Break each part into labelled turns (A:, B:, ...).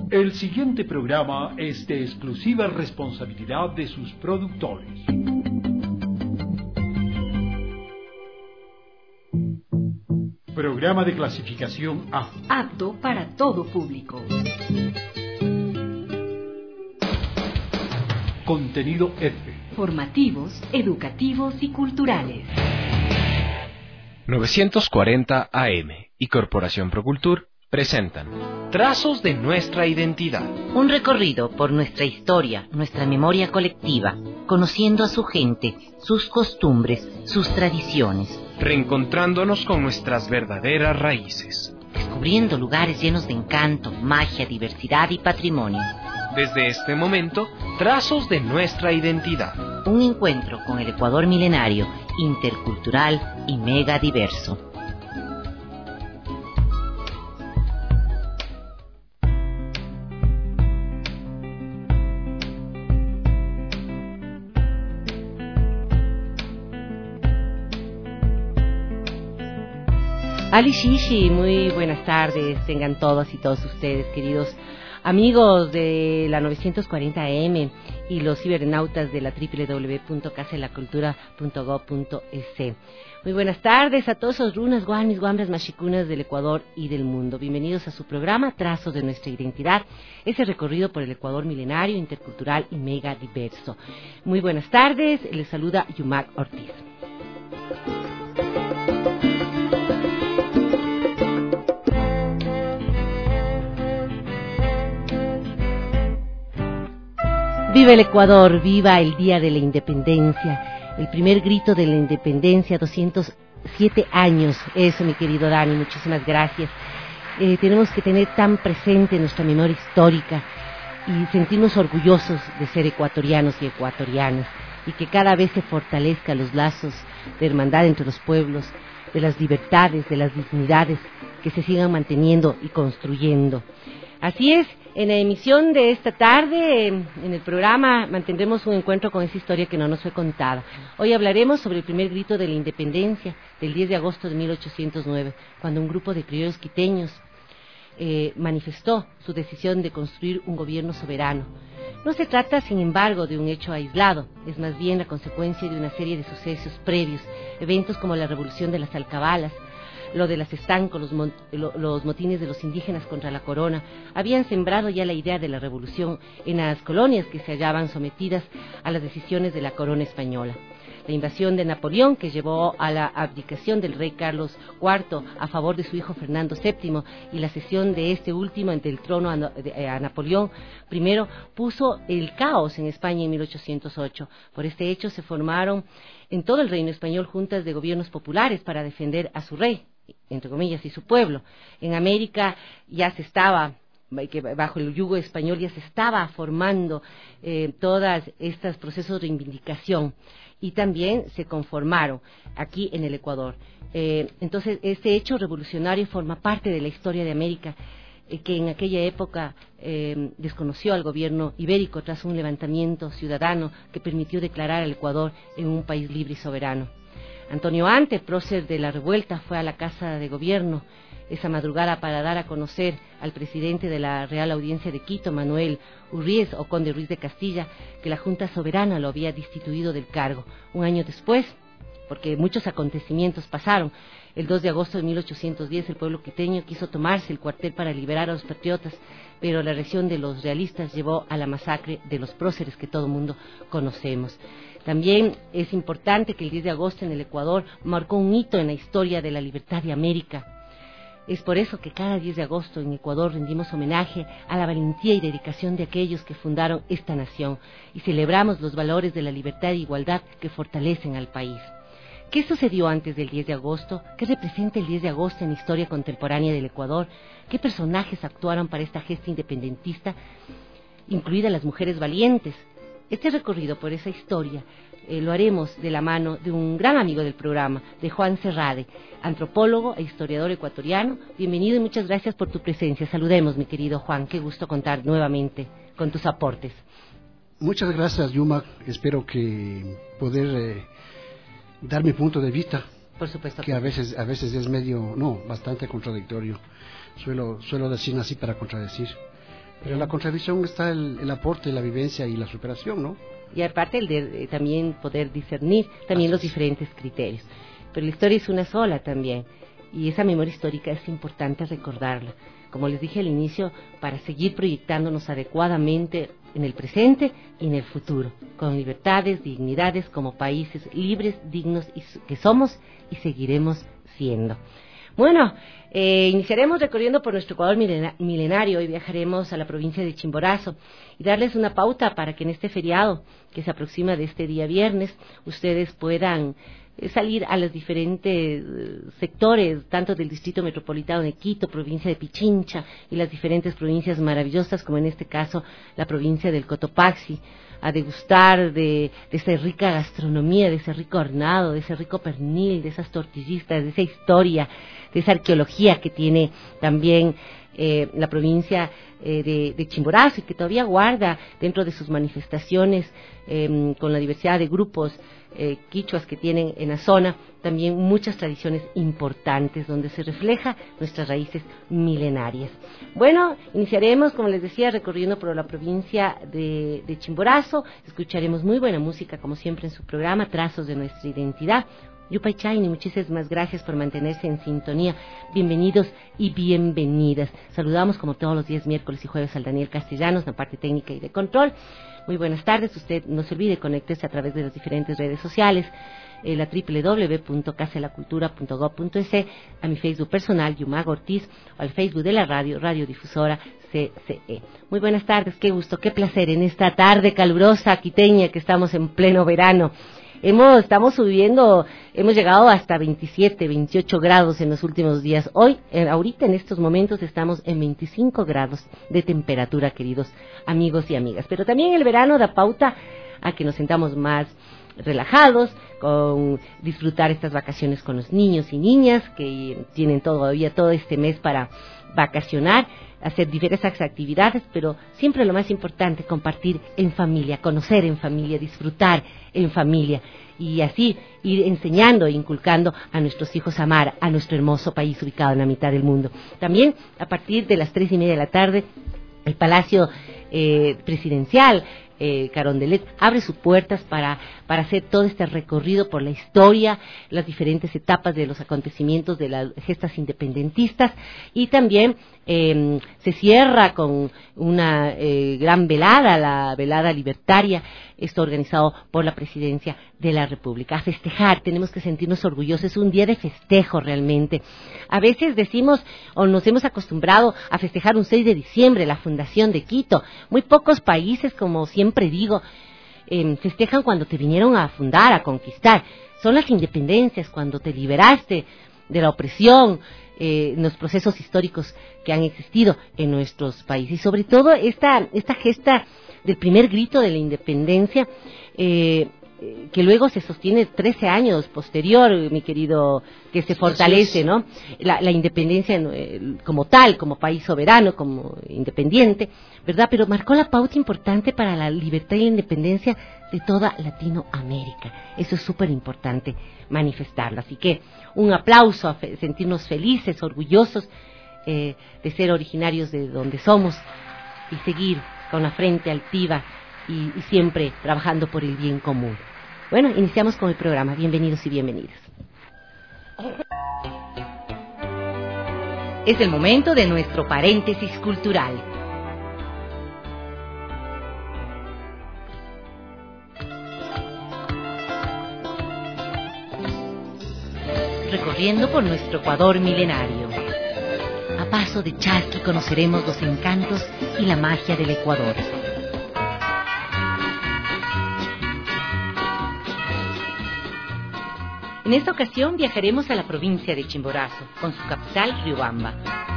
A: El siguiente programa es de exclusiva responsabilidad de sus productores. Programa de clasificación A.
B: Apto para todo público.
A: Contenido F.
B: Formativos, educativos y culturales.
C: 940 AM y Corporación Procultur presentan Trazos de nuestra identidad.
D: Un recorrido por nuestra historia, nuestra memoria colectiva, conociendo a su gente, sus costumbres, sus tradiciones.
C: Reencontrándonos con nuestras verdaderas raíces.
D: Descubriendo lugares llenos de encanto, magia, diversidad y patrimonio.
C: Desde este momento, Trazos de nuestra identidad.
D: Un encuentro con el Ecuador milenario, intercultural y mega diverso.
E: Ali Shishi, muy buenas tardes, tengan todas y todos ustedes, queridos amigos de la 940 AM y los cibernautas de la www.casalacultura.gov.es. Muy buenas tardes a todos esos runas, guamis, guambras, machicunas del Ecuador y del mundo. Bienvenidos a su programa Trazos de nuestra identidad, ese recorrido por el Ecuador milenario, intercultural y mega diverso. Muy buenas tardes, les saluda Yumac Ortiz. Viva el Ecuador, viva el Día de la Independencia, el primer grito de la independencia, 207 años, eso mi querido Dani, muchísimas gracias. Tenemos que tener tan presente nuestra memoria histórica y sentirnos orgullosos de ser ecuatorianos y ecuatorianas, y que cada vez se fortalezcan los lazos de hermandad entre los pueblos, de las libertades, de las dignidades, que se sigan manteniendo y construyendo. Así es. En la emisión de esta tarde, en el programa, mantendremos un encuentro con esa historia que no nos fue contada. Hoy hablaremos sobre el primer grito de la independencia del 10 de agosto de 1809, cuando un grupo de criollos quiteños manifestó su decisión de construir un gobierno soberano. No se trata, sin embargo, de un hecho aislado, es más bien la consecuencia de una serie de sucesos previos, eventos como la revolución de las alcabalas, lo de las estancos, los motines de los indígenas contra la corona, habían sembrado ya la idea de la revolución en las colonias que se hallaban sometidas a las decisiones de la corona española. La invasión de Napoleón, que llevó a la abdicación del rey Carlos IV a favor de su hijo Fernando VII, y la cesión de este último ante el trono a Napoleón I, puso el caos en España en 1808. Por este hecho se formaron en todo el reino español juntas de gobiernos populares para defender a su rey, entre comillas, y su pueblo. En América ya se estaba, bajo el yugo español ya se estaba formando todos estos procesos de reivindicación, y también se conformaron aquí en el Ecuador. Entonces, este hecho revolucionario forma parte de la historia de América, que en aquella época desconoció al gobierno ibérico tras un levantamiento ciudadano que permitió declarar al Ecuador en un país libre y soberano. Antonio Ante, prócer de la revuelta, fue a la Casa de Gobierno esa madrugada para dar a conocer al presidente de la Real Audiencia de Quito, Manuel Urríez o Conde Ruiz de Castilla, que la Junta Soberana lo había destituido del cargo. Un año después, porque muchos acontecimientos pasaron, el 2 de agosto de 1810 el pueblo quiteño quiso tomarse el cuartel para liberar a los patriotas, pero la reacción de los realistas llevó a la masacre de los próceres que todo el mundo conocemos. También es importante que el 10 de agosto en el Ecuador marcó un hito en la historia de la libertad de América. Es por eso que cada 10 de agosto en Ecuador rendimos homenaje a la valentía y dedicación de aquellos que fundaron esta nación y celebramos los valores de la libertad e igualdad que fortalecen al país. ¿Qué sucedió antes del 10 de agosto? ¿Qué representa el 10 de agosto en la historia contemporánea del Ecuador? ¿Qué personajes actuaron para esta gesta independentista, incluidas las mujeres valientes? Este recorrido por esa historia lo haremos de la mano de un gran amigo del programa, de Juan Serrade, antropólogo e historiador ecuatoriano. Bienvenido y muchas gracias por tu presencia. Saludemos, mi querido Juan, qué gusto contar nuevamente con tus aportes.
F: Muchas gracias, Yuma. Espero que poder dar mi punto de vista.
E: Por supuesto.
F: Que a veces es bastante contradictorio. Suelo decir así para contradecir. Pero en la contradicción está el aporte, la vivencia y la superación, ¿no?
E: Y aparte el de también poder discernir también los diferentes criterios. Pero la historia es una sola también, y esa memoria histórica es importante recordarla, como les dije al inicio, para seguir proyectándonos adecuadamente en el presente y en el futuro, con libertades, dignidades, como países libres, dignos que somos y seguiremos siendo. Bueno, iniciaremos recorriendo por nuestro Ecuador milenario y viajaremos a la provincia de Chimborazo y darles una pauta para que en este feriado que se aproxima de este día viernes ustedes puedan salir a los diferentes sectores, tanto del Distrito Metropolitano de Quito, provincia de Pichincha y las diferentes provincias maravillosas, como en este caso la provincia del Cotopaxi, a degustar de esa rica gastronomía, de ese rico hornado, de ese rico pernil, de esas tortillistas, de esa historia, de esa arqueología que tiene también la provincia de Chimborazo y que todavía guarda dentro de sus manifestaciones con la diversidad de grupos quichuas que tienen en la zona, también muchas tradiciones importantes donde se refleja nuestras raíces milenarias. Bueno, iniciaremos, como les decía, recorriendo por la provincia de Chimborazo. Escucharemos muy buena música, como siempre en su programa, Trazos de Nuestra Identidad. Yupay Chayni, muchísimas gracias por mantenerse en sintonía. Bienvenidos y bienvenidas. Saludamos como todos los días, miércoles y jueves, al Daniel Castellanos, en la parte técnica y de control. Muy buenas tardes. Usted no se olvide, conéctese a través de las diferentes redes sociales, la www.casalacultura.gov.es, a mi Facebook personal, Yumag Ortiz, o al Facebook de la radiodifusora CCE. Muy buenas tardes, qué gusto, qué placer en esta tarde calurosa quiteña que estamos en pleno verano. Estamos subiendo, hemos llegado hasta 27, 28 grados en los últimos días. Hoy, ahorita en estos momentos estamos en 25 grados de temperatura, queridos amigos y amigas. Pero también el verano da pauta a que nos sentamos más relajados, con disfrutar estas vacaciones con los niños y niñas que tienen todavía todo este mes para vacacionar, hacer diversas actividades, pero siempre lo más importante, compartir en familia, conocer en familia, disfrutar en familia y así ir enseñando e inculcando a nuestros hijos a amar a nuestro hermoso país ubicado en la mitad del mundo. También a partir de las 3:30 de la tarde, el Palacio Presidencial Carondelet abre sus puertas para hacer todo este recorrido por la historia, las diferentes etapas de los acontecimientos de las gestas independentistas, y también se cierra con una gran velada, la velada libertaria, esto organizado por la Presidencia de la República. A festejar, tenemos que sentirnos orgullosos, es un día de festejo realmente. A veces decimos o nos hemos acostumbrado a festejar un 6 de diciembre, la fundación de Quito. Muy pocos países, como siempre digo, festejan cuando te vinieron a fundar, a conquistar. Son las independencias, cuando te liberaste de la opresión, los procesos históricos que han existido en nuestros países. Y sobre todo esta gesta del primer grito de la independencia, que luego se sostiene 13 años posterior, mi querido, que se fortalece, ¿no? La independencia como tal, como país soberano, como independiente, ¿verdad? Pero marcó la pauta importante para la libertad y la independencia de toda Latinoamérica. Eso es súper importante manifestarlo. Así que un aplauso, a sentirnos felices, orgullosos de ser originarios de donde somos y seguir con la frente altiva y siempre trabajando por el bien común. Bueno, iniciamos con el programa. Bienvenidos y bienvenidas.
B: Es el momento de nuestro paréntesis cultural. Recorriendo por nuestro Ecuador milenario. A paso de chasqui conoceremos los encantos y la magia del Ecuador. En esta ocasión viajaremos a la provincia de Chimborazo, con su capital, Riobamba.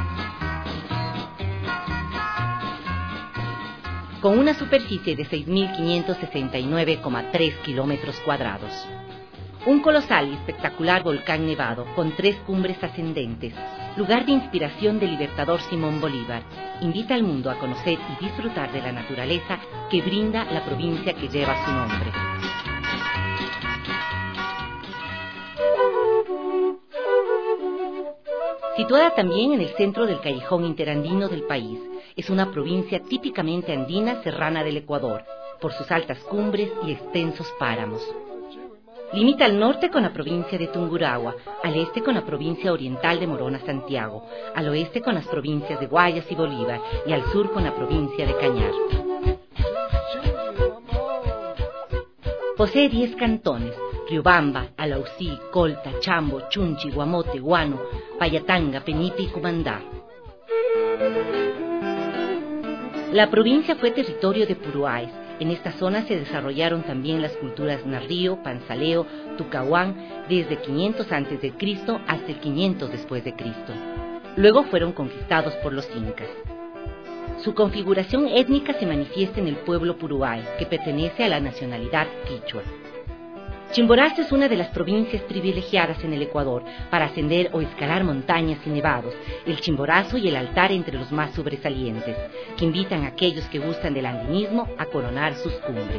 B: Con una superficie de 6.569,3 kilómetros cuadrados. Un colosal y espectacular volcán nevado con 3 cumbres ascendentes, lugar de inspiración del libertador Simón Bolívar, invita al mundo a conocer y disfrutar de la naturaleza que brinda la provincia que lleva su nombre. Situada también en el centro del callejón interandino del país, es una provincia típicamente andina serrana del Ecuador, por sus altas cumbres y extensos páramos. Limita al norte con la provincia de Tungurahua, al este con la provincia oriental de Morona Santiago, al oeste con las provincias de Guayas y Bolívar y al sur con la provincia de Cañar. Posee 10 cantones: Riobamba, Alausí, Colta, Chambo, Chunchi, Guamote, Guano, Payatanga, Penipe y Cumandá. La provincia fue territorio de Puruáes. En esta zona se desarrollaron también las culturas Narrío, Panzaleo, Tucahuán, desde 500 a.C. hasta el 500 después de Cristo. Luego fueron conquistados por los incas. Su configuración étnica se manifiesta en el pueblo Puruáes, que pertenece a la nacionalidad quichua. Chimborazo es una de las provincias privilegiadas en el Ecuador para ascender o escalar montañas y nevados, el Chimborazo y el altar entre los más sobresalientes, que invitan a aquellos que gustan del andinismo a coronar sus cumbres.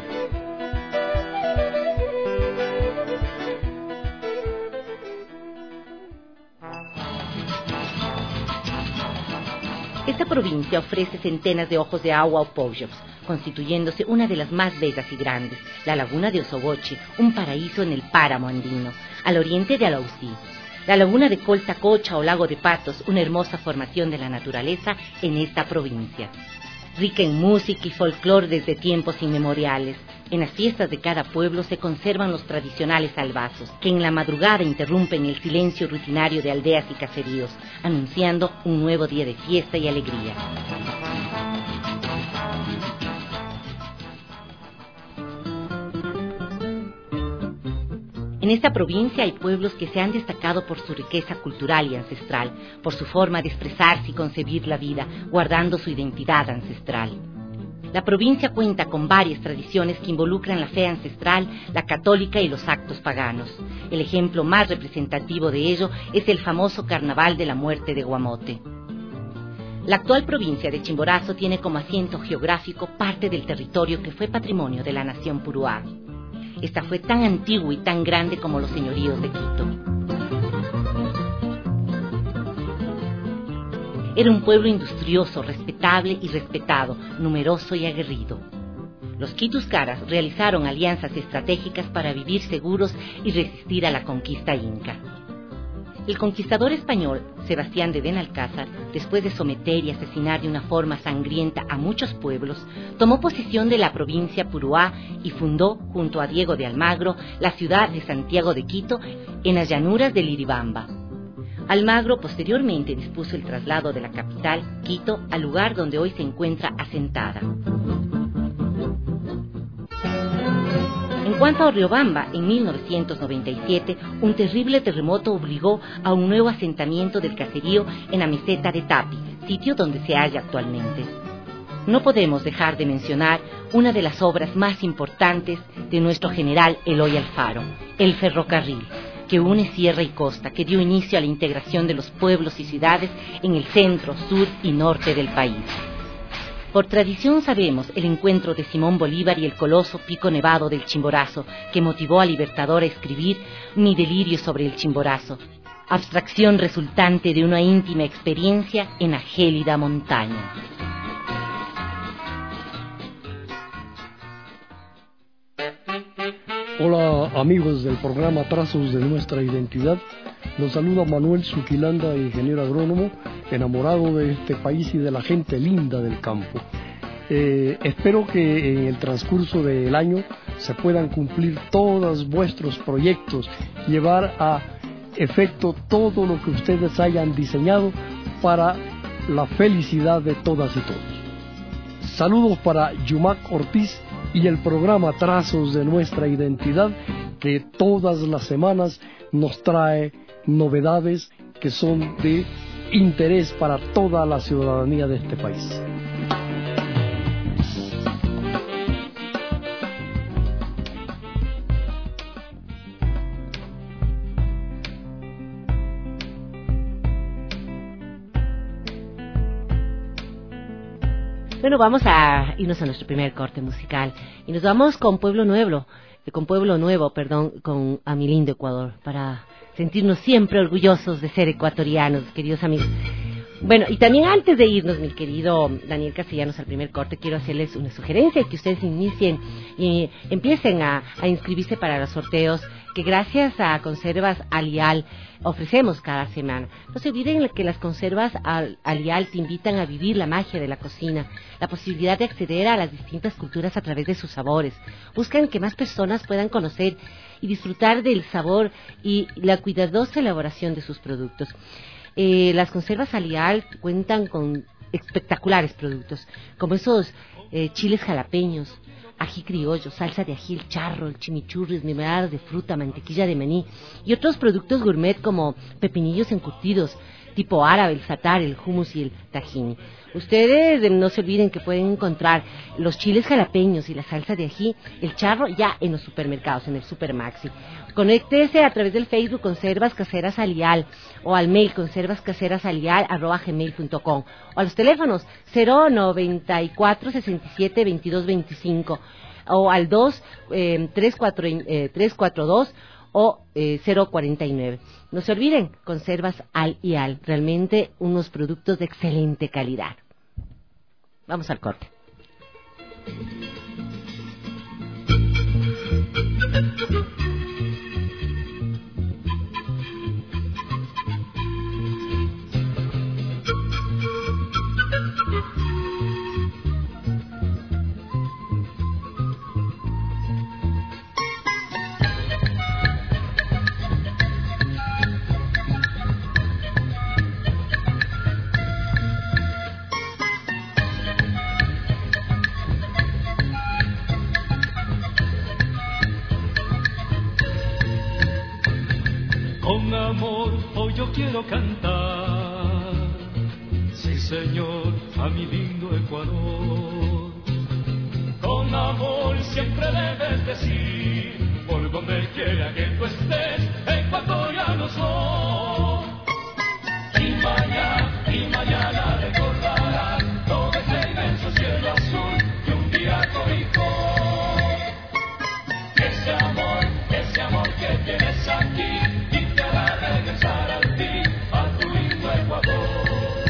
B: Esta provincia ofrece centenas de ojos de agua o poyos, constituyéndose una de las más bellas y grandes, la laguna de Osobochi, un paraíso en el páramo andino, al oriente de Alausí. La laguna de Coltacocha o lago de Patos, una hermosa formación de la naturaleza en esta provincia. Rica en música y folclore desde tiempos inmemoriales. En las fiestas de cada pueblo se conservan los tradicionales albazos, que en la madrugada interrumpen el silencio rutinario de aldeas y caseríos, anunciando un nuevo día de fiesta y alegría. En esta provincia hay pueblos que se han destacado por su riqueza cultural y ancestral, por su forma de expresarse y concebir la vida, guardando su identidad ancestral. La provincia cuenta con varias tradiciones que involucran la fe ancestral, la católica y los actos paganos. El ejemplo más representativo de ello es el famoso Carnaval de la Muerte de Guamote. La actual provincia de Chimborazo tiene como asiento geográfico parte del territorio que fue patrimonio de la nación Puruá. Esta fue tan antigua y tan grande como los señoríos de Quito. Era un pueblo industrioso, respetable y respetado, numeroso y aguerrido. Los quituscaras realizaron alianzas estratégicas para vivir seguros y resistir a la conquista inca. El conquistador español, Sebastián de Benalcázar, después de someter y asesinar de una forma sangrienta a muchos pueblos, tomó posesión de la provincia Puruá y fundó, junto a Diego de Almagro, la ciudad de Santiago de Quito, en las llanuras del Iribamba. Almagro posteriormente dispuso el traslado de la capital, Quito, al lugar donde hoy se encuentra asentada. En cuanto a Riobamba, en 1997, un terrible terremoto obligó a un nuevo asentamiento del caserío en la meseta de Tapi, sitio donde se halla actualmente. No podemos dejar de mencionar una de las obras más importantes de nuestro general Eloy Alfaro, el ferrocarril, que une sierra y costa, que dio inicio a la integración de los pueblos y ciudades en el centro, sur y norte del país. Por tradición sabemos el encuentro de Simón Bolívar y el coloso Pico Nevado del Chimborazo, que motivó al Libertador a escribir Mi delirio sobre el Chimborazo, abstracción resultante de una íntima experiencia en la gélida montaña.
G: Hola amigos del programa Trazos de Nuestra Identidad, los saluda Manuel Zuquilanda, ingeniero agrónomo, enamorado de este país y de la gente linda del campo. Espero que en el transcurso del año se puedan cumplir todos vuestros proyectos, llevar a efecto todo lo que ustedes hayan diseñado para la felicidad de todas y todos. Saludos para Yumac Ortiz y el programa Trazos de Nuestra Identidad, que todas las semanas nos trae novedades que son de interés para toda la ciudadanía de este país.
E: Bueno, vamos a irnos a nuestro primer corte musical y nos vamos con Pueblo Nuevo, con A mi lindo Ecuador, para sentirnos siempre orgullosos de ser ecuatorianos, queridos amigos. Bueno, y también antes de irnos, mi querido Daniel Castellanos, al primer corte, quiero hacerles una sugerencia, que ustedes inicien y empiecen a inscribirse para los sorteos que gracias a Conservas Alial ofrecemos cada semana. No se olviden que las Conservas Alial te invitan a vivir la magia de la cocina, la posibilidad de acceder a las distintas culturas a través de sus sabores. Buscan que más personas puedan conocer y disfrutar del sabor y la cuidadosa elaboración de sus productos. Las Conservas Alial cuentan con espectaculares productos, como esos chiles jalapeños, ají criollo, salsa de ají, el charro, el chimichurri, mermeladas de fruta, mantequilla de maní y otros productos gourmet como pepinillos encurtidos, tipo árabe, el satar, el hummus y el tahini. Ustedes no se olviden que pueden encontrar los chiles jalapeños y la salsa de ají, el charro, ya en los supermercados, en el Supermaxi. Conéctese a través del Facebook Conservas Caseras Alial o al mail conservascaserasalial@gmail.com o a los teléfonos 094 67 22 25 o al 342 o 049. No se olviden, Conservas Alial, realmente unos productos de excelente calidad. Vamos al corte.
H: Con amor hoy yo quiero cantar, sí señor, a mi lindo Ecuador. Con amor siempre debes decir, por donde quiera que tú estés, ecuatoriano soy. Y mañana recordarás todo ese inmenso cielo azul que un día cobijó. Ese amor que tienes aquí, regresar al fin a tu lindo Ecuador.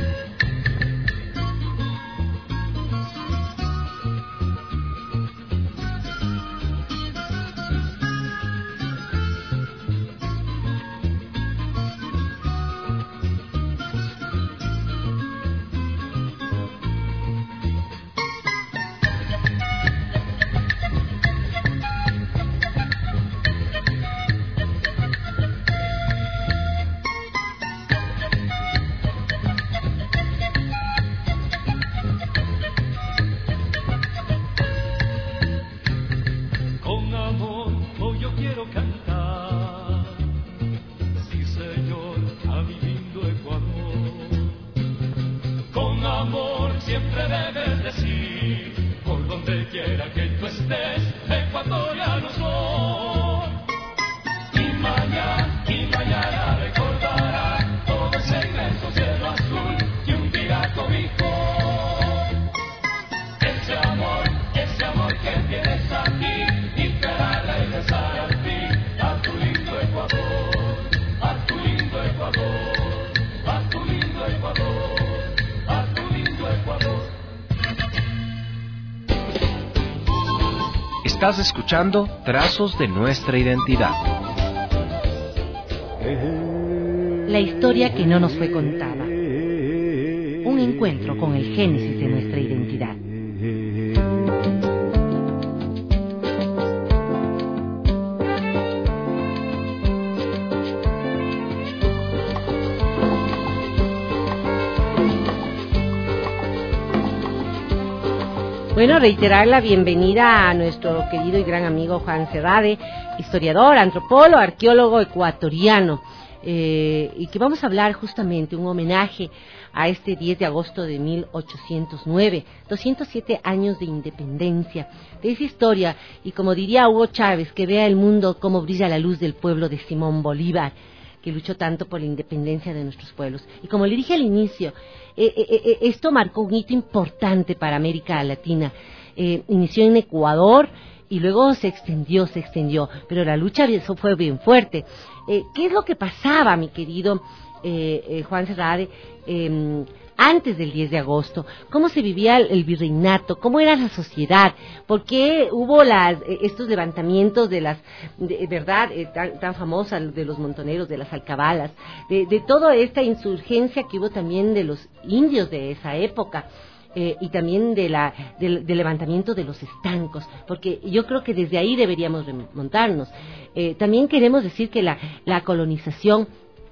C: Estás escuchando Trazos de Nuestra Identidad.
E: La historia que no nos fue contada. Un encuentro con el génesis de nuestra identidad. Bueno, reiterar la bienvenida a nuestro querido y gran amigo Juan Serrade, historiador, antropólogo, arqueólogo ecuatoriano, y que vamos a hablar justamente un homenaje a este 10 de agosto de 1809, 207 años de independencia, de esa historia, y como diría Hugo Chávez, que vea el mundo cómo brilla la luz del pueblo de Simón Bolívar, que luchó tanto por la independencia de nuestros pueblos. Y como le dije al inicio, esto marcó un hito importante para América Latina. Inició en Ecuador y luego se extendió, pero la lucha eso fue bien fuerte. ¿Qué es lo que pasaba, mi querido Juan Serrade, antes del 10 de agosto? ¿Cómo se vivía el virreinato? ¿Cómo era la sociedad? ¿Por qué hubo estos levantamientos verdad, tan famosas de los montoneros, de las alcabalas, de toda esta insurgencia que hubo también de los indios de esa época? Y también del levantamiento de los estancos, porque yo creo que desde ahí deberíamos remontarnos. También queremos decir que la colonización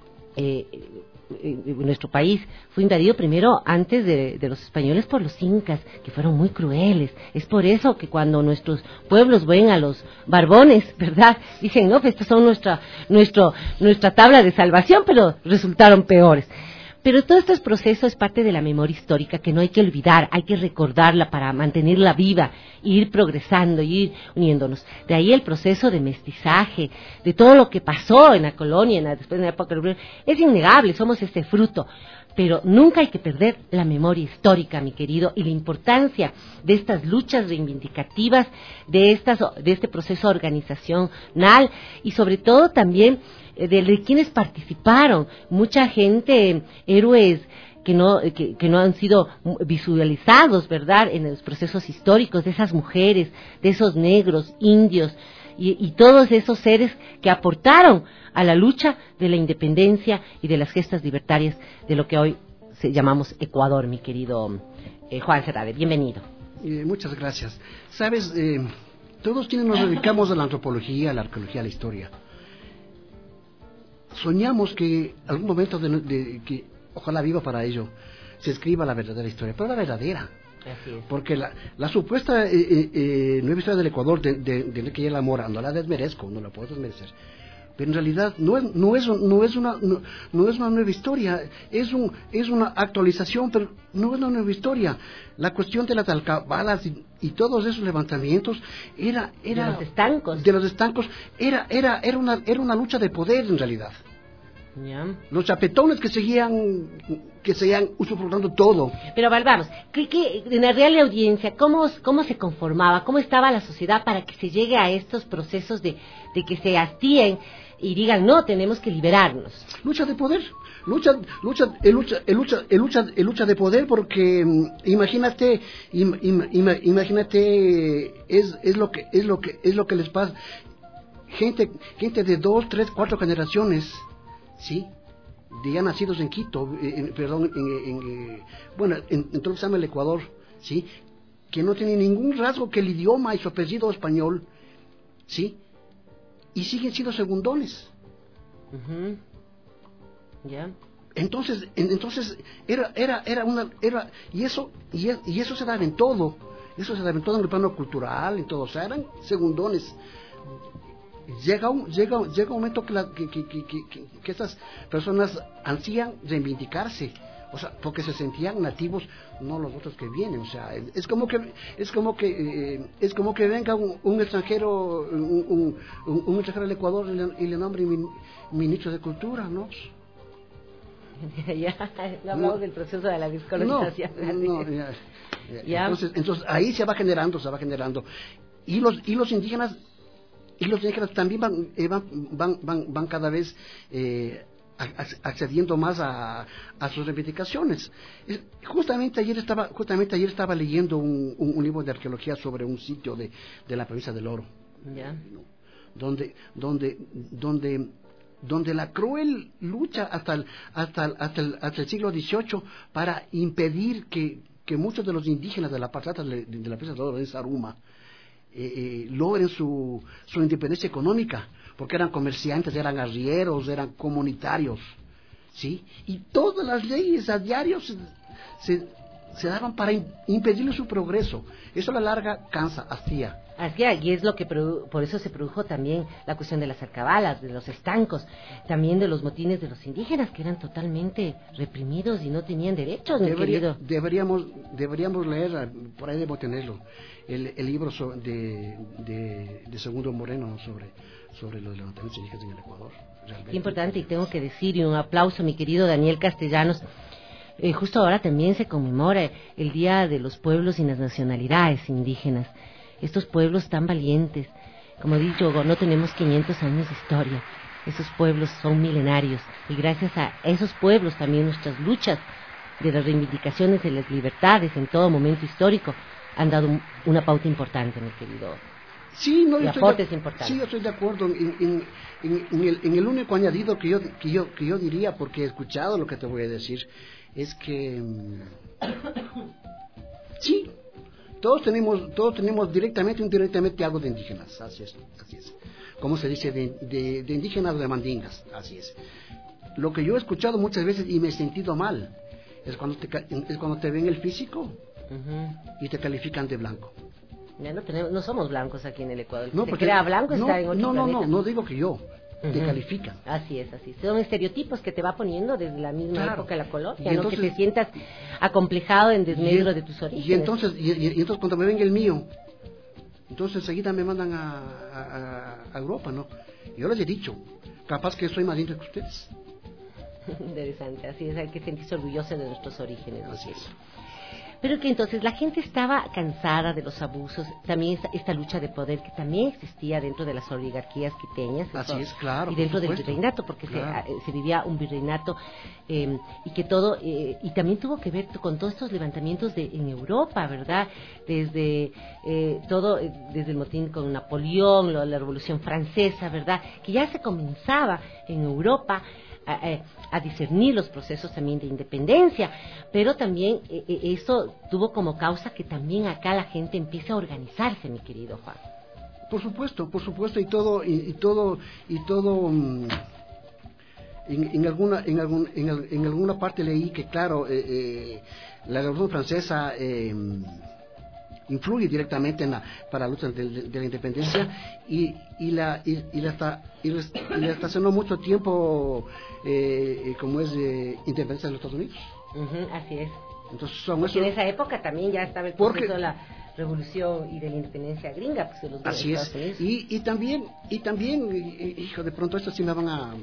E: nuestro país fue invadido primero antes de los españoles por los incas, que fueron muy crueles. Es por eso que cuando nuestros pueblos ven a los barbones, ¿verdad?, dicen, no, pues estos son nuestra tabla de salvación, pero resultaron peores. Pero todo este proceso es parte de la memoria histórica que no hay que olvidar, hay que recordarla para mantenerla viva, e ir progresando, e ir uniéndonos. De ahí el proceso de mestizaje, de todo lo que pasó en la colonia, después de la época del es innegable, somos este fruto. Pero nunca hay que perder la memoria histórica, mi querido, y la importancia de estas luchas reivindicativas, de este proceso organizacional, y sobre todo también de quienes participaron, mucha gente, héroes que no han sido visualizados, ¿verdad?, en los procesos históricos, de esas mujeres, de esos negros, indios, y todos esos seres que aportaron a la lucha de la independencia y de las gestas libertarias de lo que hoy llamamos Ecuador, mi querido Juan Serrade. Bienvenido.
F: Muchas gracias. Sabes, todos quienes nos dedicamos a la antropología, a la arqueología, a la historia, soñamos que algún momento que ojalá viva para ello, se escriba la verdadera historia, pero la verdadera. Porque la supuesta nueva historia del Ecuador de Enrique Ayala Mora, no la desmerezco, no la puedo desmerecer, pero en realidad no es una nueva historia, es una actualización, pero no es una nueva historia. La cuestión de las alcabalas y todos esos levantamientos era
E: de los estancos
F: era una lucha de poder en realidad.
E: Yeah.
F: Los chapetones que seguían usufructuando todo.
E: Pero vamos, en la real audiencia, ¿cómo se conformaba? ¿Cómo estaba la sociedad para que se llegue a estos procesos de que se hastíen y digan, no, tenemos que liberarnos?
F: Lucha de poder, lucha de poder, porque imagínate, es lo que les pasa. Gente de 2, 3, 4 generaciones, ¿sí?, ya nacidos en Quito, en todo lo que se llama el Ecuador, ¿sí?, que no tienen ningún rasgo que el idioma y su apellido español, ¿sí?, y siguen siendo segundones.
E: Uh-huh. Yeah.
F: Entonces era y eso se daba en todo, en el plano cultural, en todo, o sea, eran segundones. Llega un momento que estas personas ansían reivindicarse, o sea, porque se sentían nativos, no los otros que vienen, o sea, es como que venga un extranjero, un extranjero al Ecuador y le nombre ministro de Cultura, ¿no?
E: Ya hablamos del proceso de la descolonización.
F: Entonces ahí se va generando, y los indígenas también van cada vez accediendo más a sus reivindicaciones. Justamente ayer estaba leyendo un libro de arqueología sobre un sitio de la provincia del Oro,
E: yeah,
F: donde la cruel lucha hasta el siglo XVIII para impedir que muchos de los indígenas de la parcela de la provincia del Oro, de Zaruma, logren su independencia económica, porque eran comerciantes, eran arrieros, eran comunitarios, ¿sí? Y todas las leyes a diario se daban para impedirle su progreso. Eso a la larga cansa, hastía.
E: Y es lo que por eso se produjo también la cuestión de las alcabalas, de los estancos, también de los motines de los indígenas, que eran totalmente reprimidos y no tenían derechos, mi querido.
F: Deberíamos leer, por ahí debo tenerlo, el libro de Segundo Moreno sobre los levantamientos indígenas en el Ecuador.
E: Qué importante, y tengo que decir, y un aplauso, mi querido Daniel Castellanos. Justo ahora también se conmemora el Día de los Pueblos y las Nacionalidades Indígenas. estos pueblos tan valientes. Como he dicho, no tenemos 500 años de historia. Esos pueblos son milenarios y gracias a esos pueblos también nuestras luchas de las reivindicaciones de las libertades en todo momento histórico han dado una pauta importante, mi querido.
F: Sí, no,
E: y aportes importantes.
F: Sí, yo estoy de acuerdo en el único añadido que yo diría, porque he escuchado lo que te voy a decir, es que sí, todos tenemos directamente o indirectamente algo de indígenas, así es. Como se dice, de indígenas o de mandingas, así es. Lo que yo he escuchado muchas veces y me he sentido mal es cuando te ven el físico y te califican de blanco.
E: Ya no somos blancos aquí en el Ecuador.
F: No,
E: se crea blanco está en otro planeta.
F: No digo que yo. Te califican.
E: Así es. Son estereotipos que te va poniendo desde la misma época de la colonia,
F: y entonces,
E: que te sientas acomplejado en desmedro de tus orígenes.
F: Y entonces cuando me ven el mío, entonces enseguida me mandan a Europa, ¿no? Yo les he dicho, capaz que soy más lindo que ustedes.
E: Interesante, así es, hay que sentirse orgulloso de nuestros orígenes.
F: Así es.
E: Pero que entonces la gente estaba cansada de los abusos, también esta lucha de poder que también existía dentro de las oligarquías quiteñas.
F: Así es, claro.
E: Y dentro del virreinato, porque se vivía un virreinato y que todo, y también tuvo que ver con todos estos levantamientos en Europa, ¿verdad? Desde desde el motín con Napoleón, la Revolución Francesa, ¿verdad? Que ya se comenzaba en Europa a discernir los procesos también de independencia, pero también eso tuvo como causa que también acá la gente empiece a organizarse, mi querido Juan.
F: Por supuesto, y todo en alguna parte leí que claro, la Revolución Francesa influye directamente para la lucha de la independencia y la estacionó mucho tiempo como es independencia de los Estados Unidos.
E: Así es.
F: Entonces
E: en esa época también ya estaba el proceso de la revolución y de la independencia gringa, pues de los Estados Unidos.
F: Y también hijo, de pronto esto sí me van a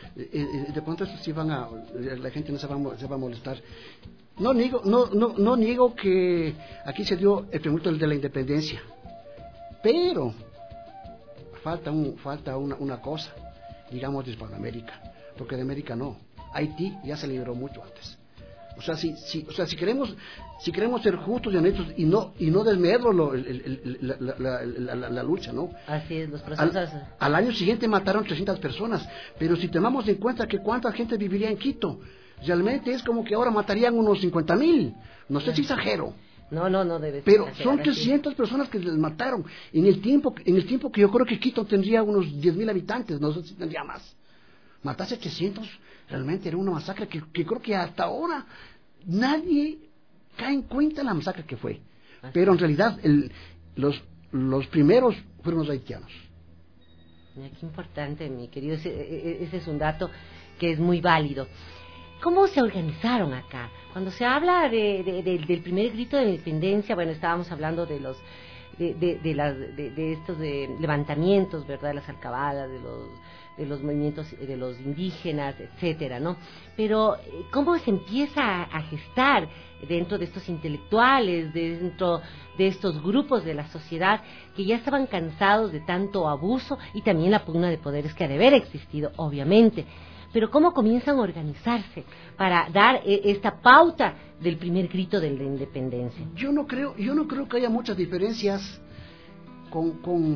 F: la gente no se va a molestar. No niego que aquí se dio el primer de la independencia, pero falta una cosa, digamos, de Hispanoamérica, porque de América no. Haití ya se liberó mucho antes. O sea, si queremos ser justos y honestos y no desmedro la lucha, ¿no?
E: Así es, los procesos.
F: Al año siguiente mataron 300 personas, pero si tomamos en cuenta que cuánta gente viviría en Quito, realmente es como que ahora matarían unos 50,000. No sé si exagero.
E: No debe ser.
F: Pero son 300 personas que les mataron en el tiempo que yo creo que Quito tendría unos 10,000 habitantes, no sé si tendría más. Matarse 300 realmente era una masacre que creo que hasta ahora nadie cae en cuenta la masacre que fue. Pero en realidad los primeros fueron los haitianos.
E: Mira, qué importante, mi querido. Ese es un dato que es muy válido. ¿Cómo se organizaron acá? Cuando se habla del primer grito de independencia, bueno, estábamos hablando de los de estos levantamientos, ¿verdad? De las alcabalas, de los movimientos de los indígenas, etcétera, ¿no? Pero ¿cómo se empieza a gestar dentro de estos intelectuales, dentro de estos grupos de la sociedad que ya estaban cansados de tanto abuso y también la pugna de poderes que ha de haber existido, obviamente? Pero ¿cómo comienzan a organizarse para dar esta pauta del primer grito de la independencia?
F: Yo no creo que haya muchas diferencias con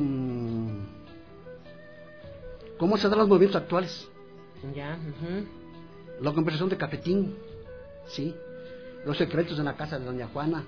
F: cómo se dan los movimientos actuales.
E: Ya.
F: La conversación de Capetín, sí, los secretos en la casa de doña Juana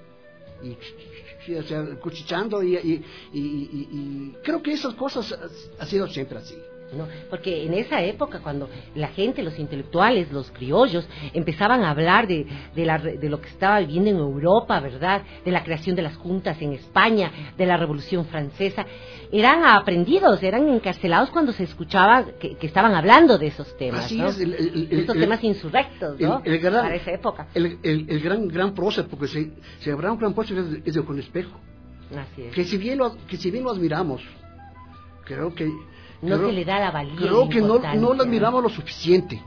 F: y o sea, cuchicheando y creo que esas cosas ha sido siempre así.
E: No, porque en esa época cuando la gente, los intelectuales, los criollos empezaban a hablar de lo que estaba viviendo en Europa, ¿verdad? De la creación de las juntas en España, de la Revolución Francesa, eran aprendidos, eran encarcelados cuando se escuchaba que estaban hablando de esos temas.
F: Así
E: ¿no?
F: es,
E: estos temas insurrectos, ¿no? Para esa época.
F: El gran prócer, porque se habrá un gran prócer es de Juan Espejo.
E: Así es.
F: Que si bien lo admiramos, creo que
E: se le da la valía.
F: Creo que no lo admiramos lo suficiente.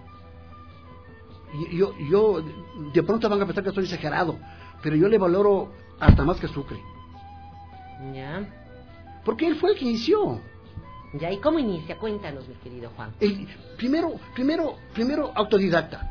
F: Yo de pronto van a pensar que estoy exagerado, pero yo le valoro hasta más que Sucre.
E: Ya.
F: Porque él fue el que inició.
E: Ya, ¿y cómo inicia? Cuéntanos, mi querido Juan.
F: Primero autodidacta.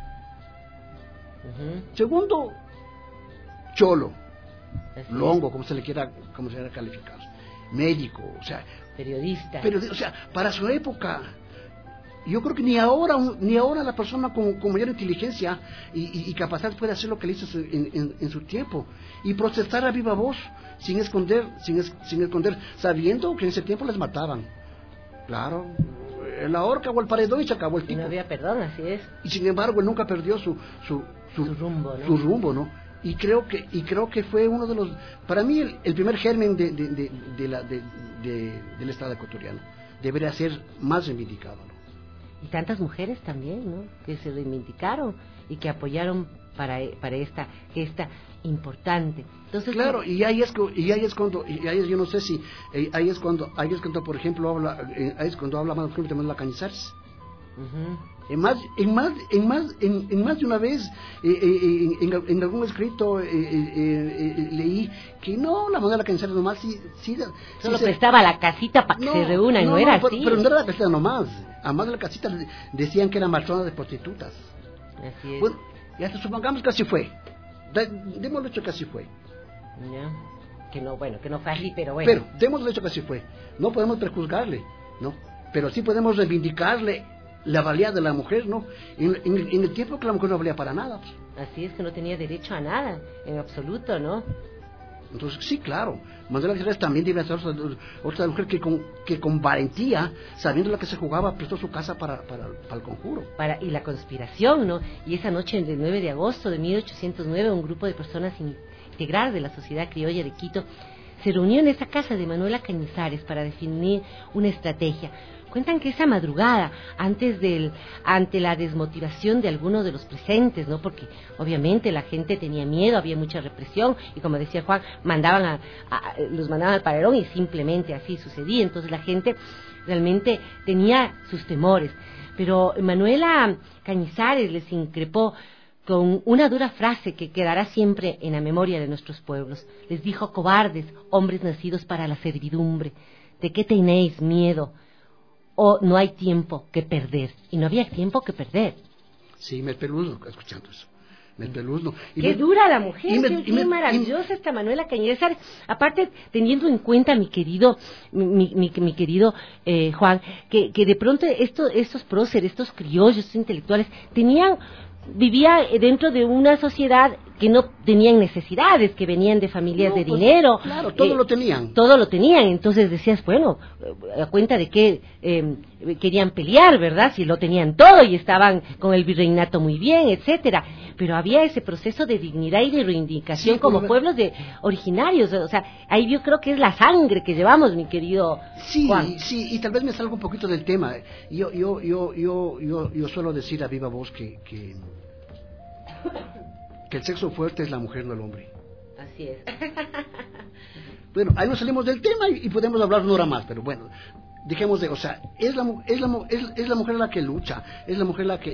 E: Uh-huh.
F: Segundo, cholo.
E: Así
F: Longo,
E: es.
F: como se le quiera calificar. Médico, o sea,
E: Periodista.
F: o sea, para su época. Yo creo que ni ahora la persona con mayor inteligencia y capacidad puede hacer lo que le hizo en su tiempo y protestar a viva voz sin esconder, sabiendo que en ese tiempo les mataban. Claro, la horca o el paredón y se acabó el tipo.
E: Y no había perdón, así es.
F: Y sin embargo él nunca perdió su
E: rumbo, ¿no?
F: Su rumbo, ¿no? Y creo que fue uno de los, para mí el primer germen del Estado ecuatoriano. Debería ser más reivindicado, ¿no?
E: Y tantas mujeres también, ¿no? Que se reivindicaron y que apoyaron para esta gesta importante. Entonces,
F: claro, y ahí es cuando yo no sé si ahí es cuando por ejemplo ahí es cuando habla más de Manuela Cañizares.
E: uh-huh.
F: En más de una vez en algún escrito leí que no, la Manuela Cañizares nomás
E: solo prestaba la casita para que se reúnan, no era así.
F: Pero no era la casita nomás. Además de la casita decían que eran matronas de prostitutas.
E: Así es.
F: Bueno, y hasta supongamos que así fue. Demos el hecho que así fue.
E: Ya. Que no fue así, pero bueno.
F: Pero demos el hecho que así fue. No podemos prejuzgarle, ¿no? Pero sí podemos reivindicarle la valía de la mujer, ¿no? En el tiempo que la mujer no valía para nada.
E: Así es, que no tenía derecho a nada, en absoluto, ¿no?
F: Entonces, sí, claro, Manuela Cañizares también debe ser otra mujer que con valentía, sabiendo lo que se jugaba, prestó su casa para el conjuro.
E: Y la conspiración, ¿no? Y esa noche del 9 de agosto de 1809, un grupo de personas integradas de la sociedad criolla de Quito se reunió en esa casa de Manuela Cañizares para definir una estrategia. Cuentan que esa madrugada, ante la desmotivación de algunos de los presentes, ¿no? Porque obviamente la gente tenía miedo, había mucha represión, y como decía Juan, los mandaban al paredón y simplemente así sucedía. Entonces la gente realmente tenía sus temores. Pero Manuela Cañizares les increpó con una dura frase que quedará siempre en la memoria de nuestros pueblos. Les dijo: cobardes, hombres nacidos para la servidumbre, ¿de qué tenéis miedo? O no hay tiempo que perder. Y no había tiempo que perder.
F: Sí, me espeluzno escuchando eso. Me espeluzno.
E: Qué dura la mujer, qué maravillosa esta Manuela Cañizares. Aparte, teniendo en cuenta, mi querido Juan, que de pronto estos próceres, estos criollos, estos intelectuales, vivía dentro de una sociedad que no tenían necesidades, que venían de familias de dinero.
F: Claro, todo lo tenían.
E: Todo lo tenían, entonces decías, bueno, a cuenta de que querían pelear, ¿verdad? Si lo tenían todo y estaban con el virreinato muy bien, etcétera. Pero había ese proceso de dignidad y de reivindicación como pueblos originarios. O sea, ahí yo creo que es la sangre que llevamos, mi querido Juan.
F: Sí, y tal vez me salga un poquito del tema. Yo suelo decir a viva voz que el sexo fuerte es la mujer, no el hombre.
E: Así es.
F: Bueno, ahí nos salimos del tema y podemos hablar una hora más, pero bueno, dejemos o sea, es la mujer la que lucha, es la mujer la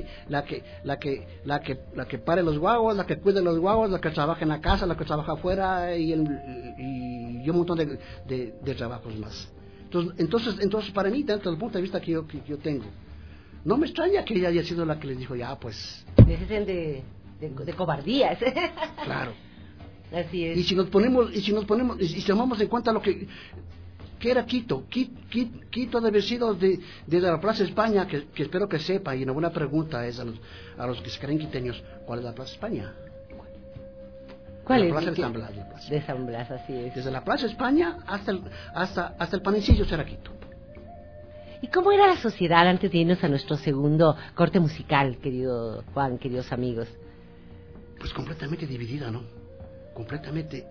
F: que pare los guaguas, la que cuida los guaguas, la que trabaja en la casa, la que trabaja afuera y un montón de trabajos más. Entonces para mí, dentro del punto de vista que yo tengo, no me extraña que ella haya sido la que les dijo, ya pues,
E: de cobardías.
F: Claro.
E: Así es.
F: Y si tomamos en cuenta lo que era Quito debe sido desde la Plaza España, que espero que sepa, y una buena pregunta es a los que se creen quiteños, ¿cuál es la Plaza España?
E: ¿Cuál es?
F: La Plaza de San Blas.
E: De San Blas, así es.
F: Desde la Plaza España hasta el Panecillo será Quito.
E: ¿Y cómo era la sociedad antes de irnos a nuestro segundo corte musical, querido Juan, queridos amigos?
F: Pues completamente dividida, ¿no? Completamente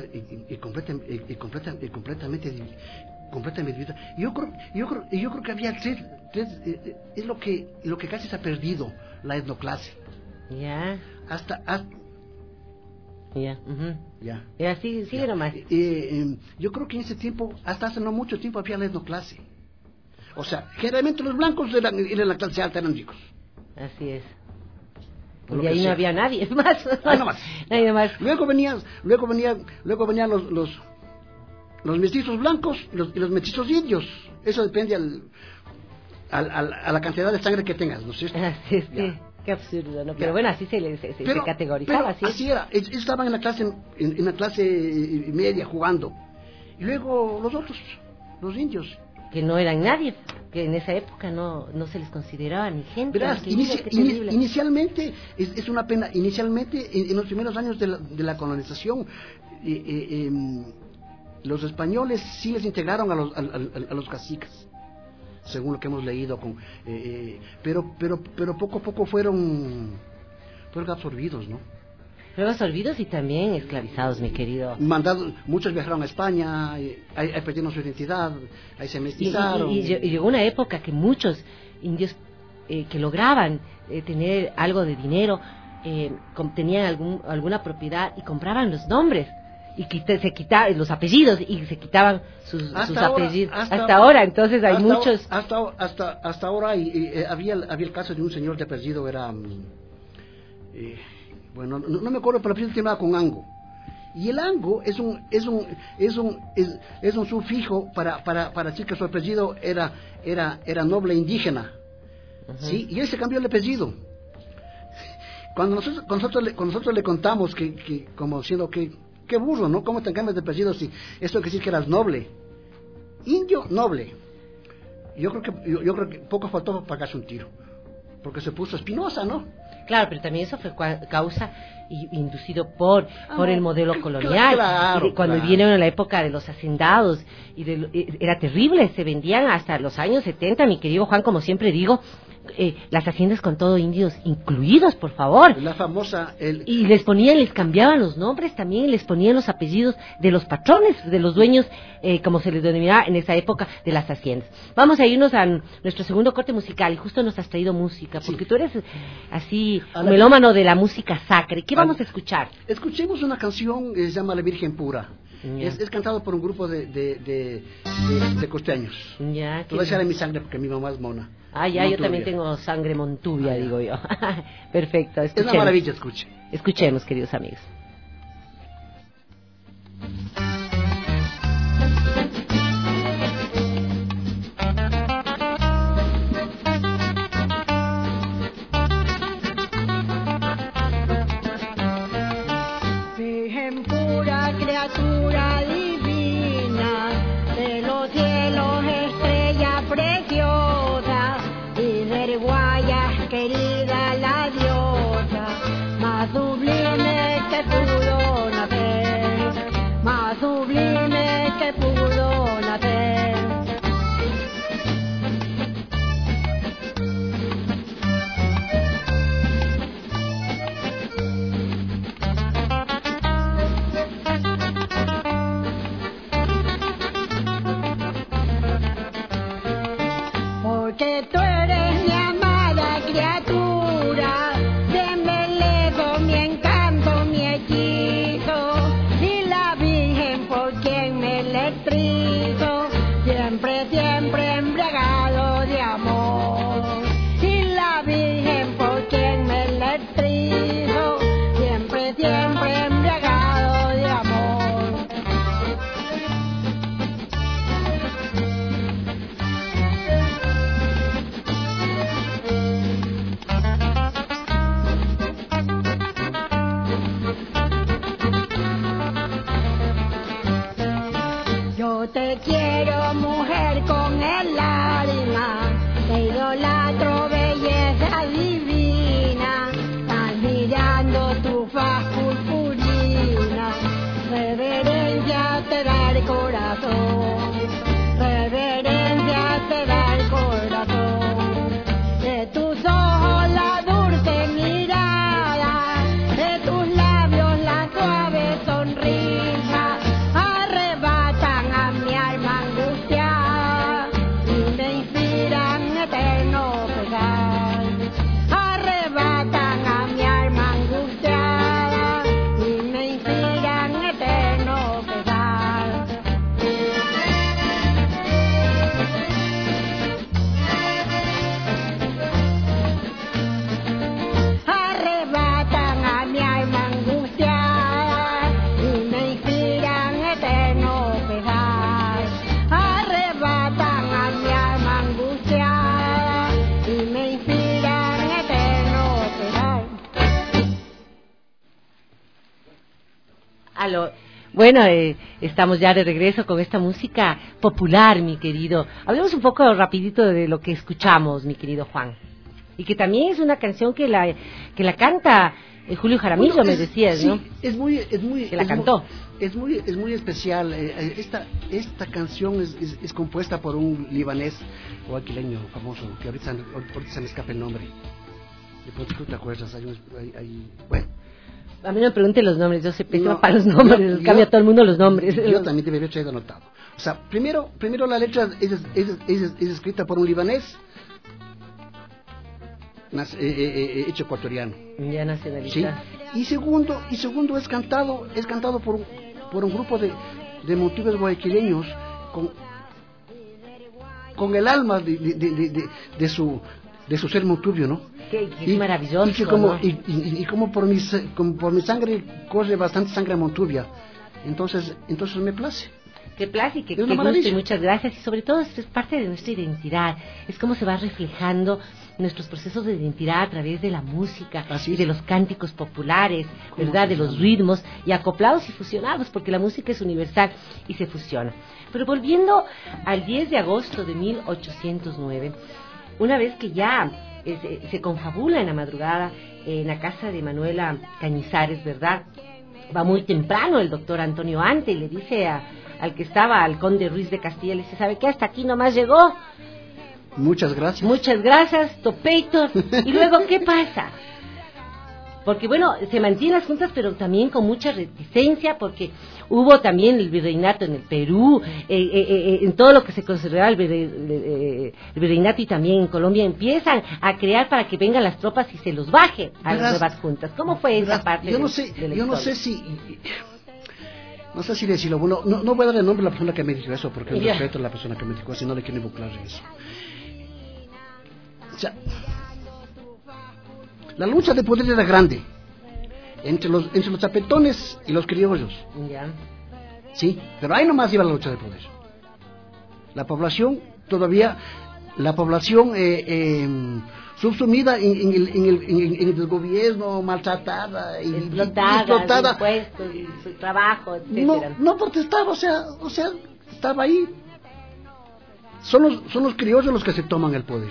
F: dividida. Yo creo que había tres es lo que casi se ha perdido, la etnoclase.
E: Ya. Ya.
F: Ya.
E: Ya, sigue nomás.
F: Yo creo que en ese tiempo, hasta hace no mucho tiempo, había la etnoclase. O sea, generalmente los blancos eran la clase alta, eran ricos.
E: Así es. Y ahí no había nadie más.
F: No más.
E: Nadie más.
F: Luego venían los los mestizos blancos y los mestizos indios. Eso depende a la cantidad de sangre que tengas, ¿no es cierto?
E: Así es que, qué absurdo, ¿no? Pero bueno, así se categorizaba.
F: Pero así era. Ellos estaban en la clase media jugando. Y luego los otros, los indios.
E: Que no eran nadie, que en esa época no se les consideraba ni gente.
F: Verás, inicialmente, es una pena, inicialmente en los primeros años de la colonización, los españoles sí les integraron a los caciques, según lo que hemos leído, pero poco a poco fueron absorbidos, ¿no?
E: Fueron absorbidos y también esclavizados, mi querido.
F: Muchos viajaron a España, ahí perdieron su identidad, ahí se mestizaron.
E: Y llegó una época que muchos indios que lograban tener algo de dinero, tenían alguna propiedad y compraban los nombres. Y se quitaban los apellidos y se quitaban sus apellidos. Hasta ahora, entonces hay muchos.
F: Hasta ahora había el caso de un señor de apellido, era. Bueno, no me acuerdo, pero el apellido terminaba con Ango. Y el Ango es un sufijo para decir que su apellido era noble indígena. ¿Sí? Y él se cambió el apellido. Cuando nosotros le contamos que como diciendo que qué burro, ¿no? ¿Cómo te cambias de apellido si esto quiere decir que eras noble? Indio, noble. Yo creo que poco faltó para pagarse un tiro, porque se puso Espinosa, ¿no?
E: Claro, pero también eso fue causa inducido por el modelo colonial.
F: Claro,
E: cuando vinieron a la época de los hacendados, era terrible, se vendían hasta los años 70, mi querido Juan, como siempre digo, las haciendas con todo indios incluidos, por favor.
F: La famosa...
E: Y les cambiaban los nombres también, y les ponían los apellidos de los patrones, de los dueños, como se les denominaba en esa época, de las haciendas. Vamos a irnos a nuestro segundo corte musical, y justo nos has traído música, porque tú eres así, melómano de la música sacra. ¿Qué vamos a escuchar?
F: Escuchemos una canción que se llama La Virgen Pura. Es cantado por un grupo de costeños.
E: Ya,
F: lo voy a echar en mi sangre porque mi mamá es mona.
E: Yo también tengo sangre montubia, digo yo. Perfecto, escuchemos.
F: Es una maravilla, escuche.
E: Escuchemos, queridos amigos.
I: Virgen pura, criatura divina, de los cielos estrella preciosa, y del Guayas querida la diosa, más sublime que pudo nacer, más sublime que pudo nacer. Porque tú eres mi amada criatura, démele con mi encanto, mi hechizo, y la Virgen por quien me electrizo, siempre, siempre embriagado de amor, y la Virgen por quien me electrizo, siempre, siempre embriagado de amor. Yo te quiero, mujer, con el alma, te idolatro, belleza divina, admirando tu faz purpurina, reverencia te da el corazón, reverencia te da el corazón, de tus ojos la dulce mirada, de tus labios la suave sonrisa, arrebatan a mi alma angustiada y me inspiran eterno pesar, arrebatan a mi alma angustiada y me inspiran eterno pesar.
E: Gonzalo. Bueno, estamos ya de regreso con esta música popular, mi querido. Hablemos un poco rapidito de lo que escuchamos, mi querido Juan. Y que también es una canción que la canta Julio Jaramillo, bueno, me decías,
F: sí,
E: ¿no?
F: Es muy
E: que la cantó.
F: Es muy especial. Esta canción es compuesta por un libanés o alquileño famoso, que ahorita se me escapa el nombre. Después tú te acuerdas, bueno.
E: A mí no me pregunten los nombres, yo sé pésima para los nombres, cambia a todo el mundo los nombres.
F: Yo también te había traído anotado. O sea, primero la letra es escrita por un libanés hecho ecuatoriano.
E: Ya nacionalizado.
F: ¿Sí? Y segundo es cantado por un grupo de montubes guayaquileños con el alma de su ser montubio, ¿no?
E: Qué maravilloso.
F: Y como por mi sangre corre bastante sangre montubia. Entonces me place.
E: Qué place, que guste, muchas gracias. Y sobre todo es parte de nuestra identidad. Es como se va reflejando nuestros procesos de identidad a través de la música y de los cánticos populares, ¿verdad? De los ritmos y acoplados y fusionados, porque la música es universal y se fusiona. Pero volviendo al 10 de agosto de 1809, una vez que ya se confabula en la madrugada en la casa de Manuela Cañizares, ¿verdad? Va muy temprano el doctor Antonio Ante y le dice al que estaba, al conde Ruiz de Castilla, le dice, ¿sabe qué? Hasta aquí nomás llegó.
F: Muchas gracias.
E: Muchas gracias, Topeitor. ¿Y luego qué pasa? Porque bueno, se mantienen las juntas, pero también con mucha reticencia, porque hubo también el virreinato en el Perú, en todo lo que se consideraba el virreinato, y también en Colombia empiezan a crear para que vengan las tropas y se los baje a las nuevas juntas. ¿Cómo fue esa parte?
F: Yo no sé si decirlo. Bueno, no voy a dar el nombre a la persona que me dijo eso, porque yo respeto a la persona que me dijo eso y no le quiero involucrar en eso. O sea, la lucha de poder era grande entre los chapetones y los criollos. Sí, pero ahí nomás iba la lucha de poder. La población subsumida en el gobierno, maltratada y explotada,
E: impuestos, su trabajo, etcétera.
F: No protestaba, o sea, estaba ahí. Son los criollos los que se toman el poder.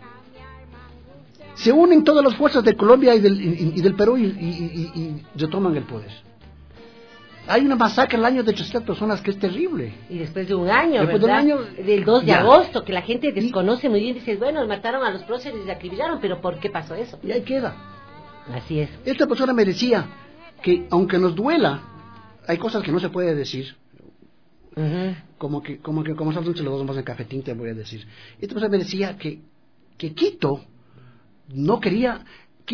F: Se unen todas las fuerzas de Colombia y del Perú y se toman el poder. Hay una masacre el año de 800 personas que es terrible.
E: Y después de un año, ¿verdad? Del 2 de agosto, que la gente desconoce muy bien, dice, bueno, mataron a los próceres y acribillaron, pero ¿por qué pasó eso?
F: Y ahí queda.
E: Así es.
F: Esta persona me decía que aunque nos duela, hay cosas que no se puede decir. Como nosotros entre los dos vamos en cafetín, te voy a decir. Esta persona me decía que Quito no quería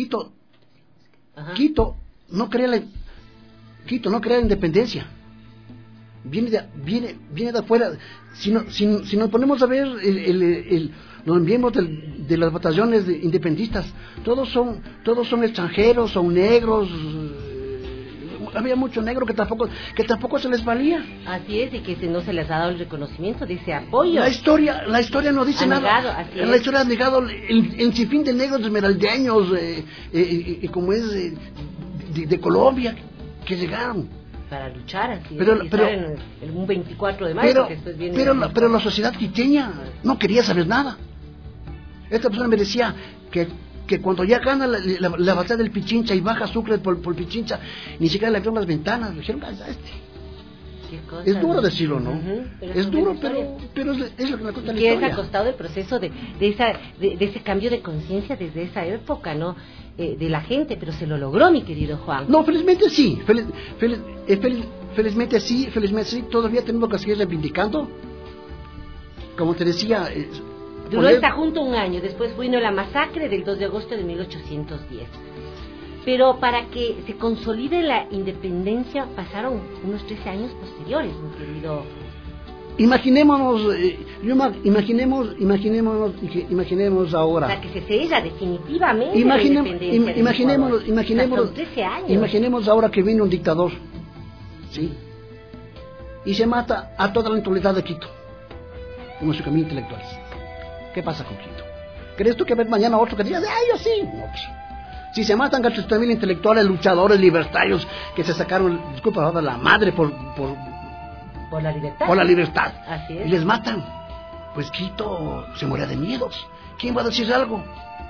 F: la independencia. Viene de afuera. Si nos ponemos a ver los miembros de las batallones independentistas, todos son extranjeros, son negros. Había mucho negro que tampoco se les valía.
E: Así es, y que no se les ha dado el reconocimiento de ese apoyo.
F: La historia no dice nada. La historia ha negado el sinfín de negros esmeraldeños, como es de Colombia, que llegaron
E: para luchar, así
F: pero
E: en un 24 de mayo, que después viene
F: pero la sociedad quiteña no quería saber nada. Esta persona me decía que cuando ya gana la batalla del Pichincha y baja Sucre por Pichincha, ni siquiera le abrieron las ventanas, le dijeron, es duro decirlo, ¿no? Es duro, pero es lo que me cuenta la historia.
E: ¿Qué ha costado el proceso de ese cambio de conciencia desde esa época, ¿no? De la gente, pero se lo logró, mi querido Juan.
F: No, felizmente sí, felizmente sí, todavía tenemos que seguir reivindicando. Como te decía...
E: Duró esta junta un año, después vino la masacre del 2 de agosto de 1810. Pero para que se consolide la independencia pasaron unos 13 años posteriores, mi querido.
F: Imaginemos ahora.
E: Para que se sella definitivamente la independencia.
F: Imaginemos ahora que viene un dictador, ¿sí? Y se mata a toda la intelectualidad de Quito, como su camino intelectuales. ¿Qué pasa con Quito? ¿Crees tú que va a haber mañana otro que diga, yo sí? No, pues. Si se matan a 3.000 intelectuales, luchadores, libertarios, que se sacaron, disculpa ahora, la madre por
E: la libertad.
F: Por la libertad.
E: Así es.
F: Y les matan. Pues Quito se moría de miedos. ¿Quién va a decir algo?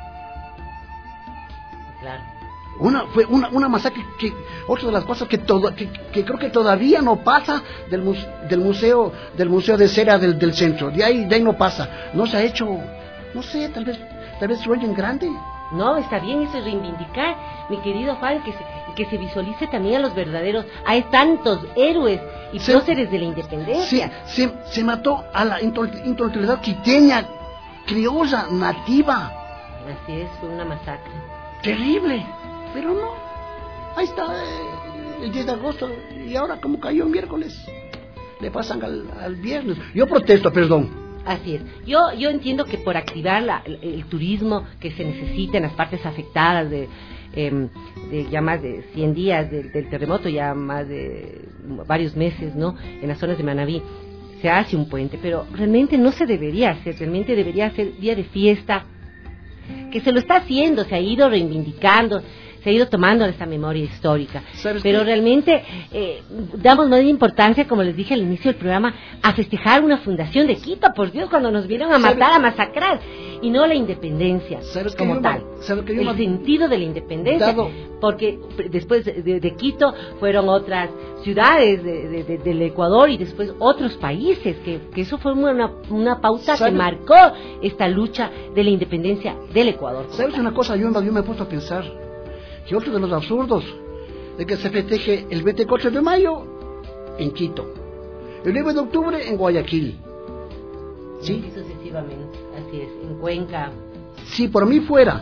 E: Claro.
F: Fue una masacre que, otra de las cosas que creo que todavía no pasa del museo de cera del centro. De ahí no pasa. No se ha hecho, no sé, tal vez sueñen grande.
E: No, está bien, eso es reivindicar, mi querido Juan, que se visualice también a los verdaderos. Hay tantos héroes y próceres de la independencia.
F: Se mató a la intelectualidad quiteña, criolla, nativa.
E: Así es, fue una masacre.
F: Terrible, pero no. Ahí está el 10 de agosto y ahora como cayó el miércoles, le pasan al viernes. Yo protesto, perdón.
E: Así es. Yo entiendo que por activar el turismo que se necesita en las partes afectadas de ya más de 100 días del terremoto, ya más de varios meses, ¿no? En las zonas de Manabí se hace un puente, pero realmente no se debería hacer, realmente debería ser día de fiesta, que se lo está haciendo, se ha ido reivindicando, se ha ido tomando esta memoria histórica, pero realmente damos más importancia, como les dije al inicio del programa, a festejar una fundación de Quito, por Dios, cuando nos vinieron a matar, a masacrar, y no la independencia como tal, el sentido de la independencia, porque después de Quito fueron otras ciudades del Ecuador y después otros países, que eso fue una pauta que marcó esta lucha de la independencia del Ecuador.
F: ¿Sabes una cosa? Yo me he puesto a pensar que otro de los absurdos de que se festeje el 24 de mayo en Quito, el 9 de octubre en Guayaquil, ¿sí?
E: Y sucesivamente, así es, en Cuenca.
F: Si por mí fuera,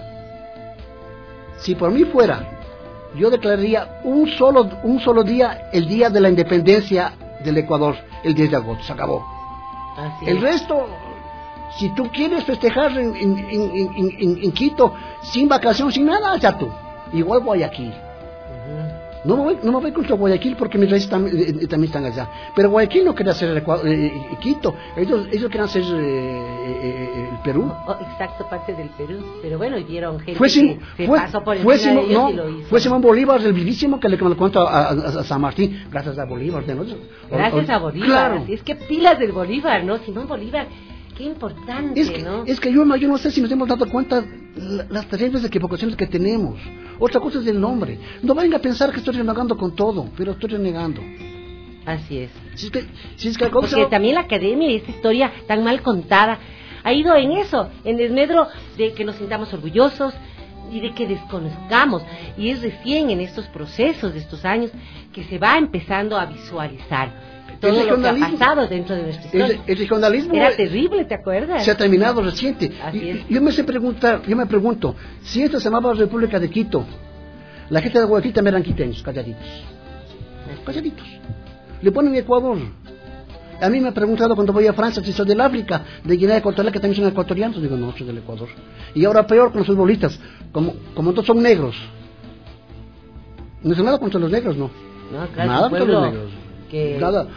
F: yo declararía un solo día, el día de la independencia del Ecuador, el 10 de agosto, se acabó.
E: Así
F: el
E: es.
F: resto, si tú quieres festejar en Quito, sin vacación, sin nada, ya tú. Igual Guayaquil. No me voy contra Guayaquil porque mis raíces también están allá. Pero Guayaquil no quería hacer Quito. Ellos querían hacer el Perú.
E: Exacto, parte del Perú. Pero bueno, vieron gente
F: que
E: pasó por encima de ellos y lo hizo.
F: Fue Simón Bolívar, el vivísimo, que le cuento a San Martín. Gracias a Bolívar.
E: Gracias a Bolívar.
F: Claro.
E: Es que pilas del Bolívar, ¿no? Simón Bolívar. Qué importante, ¿no?
F: Es que yo no sé si nos hemos dado cuenta las terribles equivocaciones que tenemos. Otra cosa es el nombre. No venga a pensar que estoy renegando con todo, pero estoy renegando.
E: Así es.
F: Si es que
E: porque también la academia y esta historia tan mal contada ha ido en eso, en desmedro de que nos sintamos orgullosos y de que desconozcamos. Y es recién en estos procesos de estos años que se va empezando a visualizar todo lo que ha pasado dentro de nuestra historia.
F: El regionalismo
E: era terrible, ¿te acuerdas?
F: Se ha terminado reciente. Yo me pregunto, si esto se llamaba República de Quito, la gente de Guayaquil también eran quiteños, calladitos. Le ponen Ecuador. A mí me han preguntado cuando voy a Francia si soy del África, de Guinea Ecuatorial, que también son ecuatorianos. Digo, no, soy del Ecuador. Y ahora peor con los futbolistas, como todos son negros. No es nada contra los negros, no.
E: No, claro,
F: nada contra los negros.
E: Que
F: nada,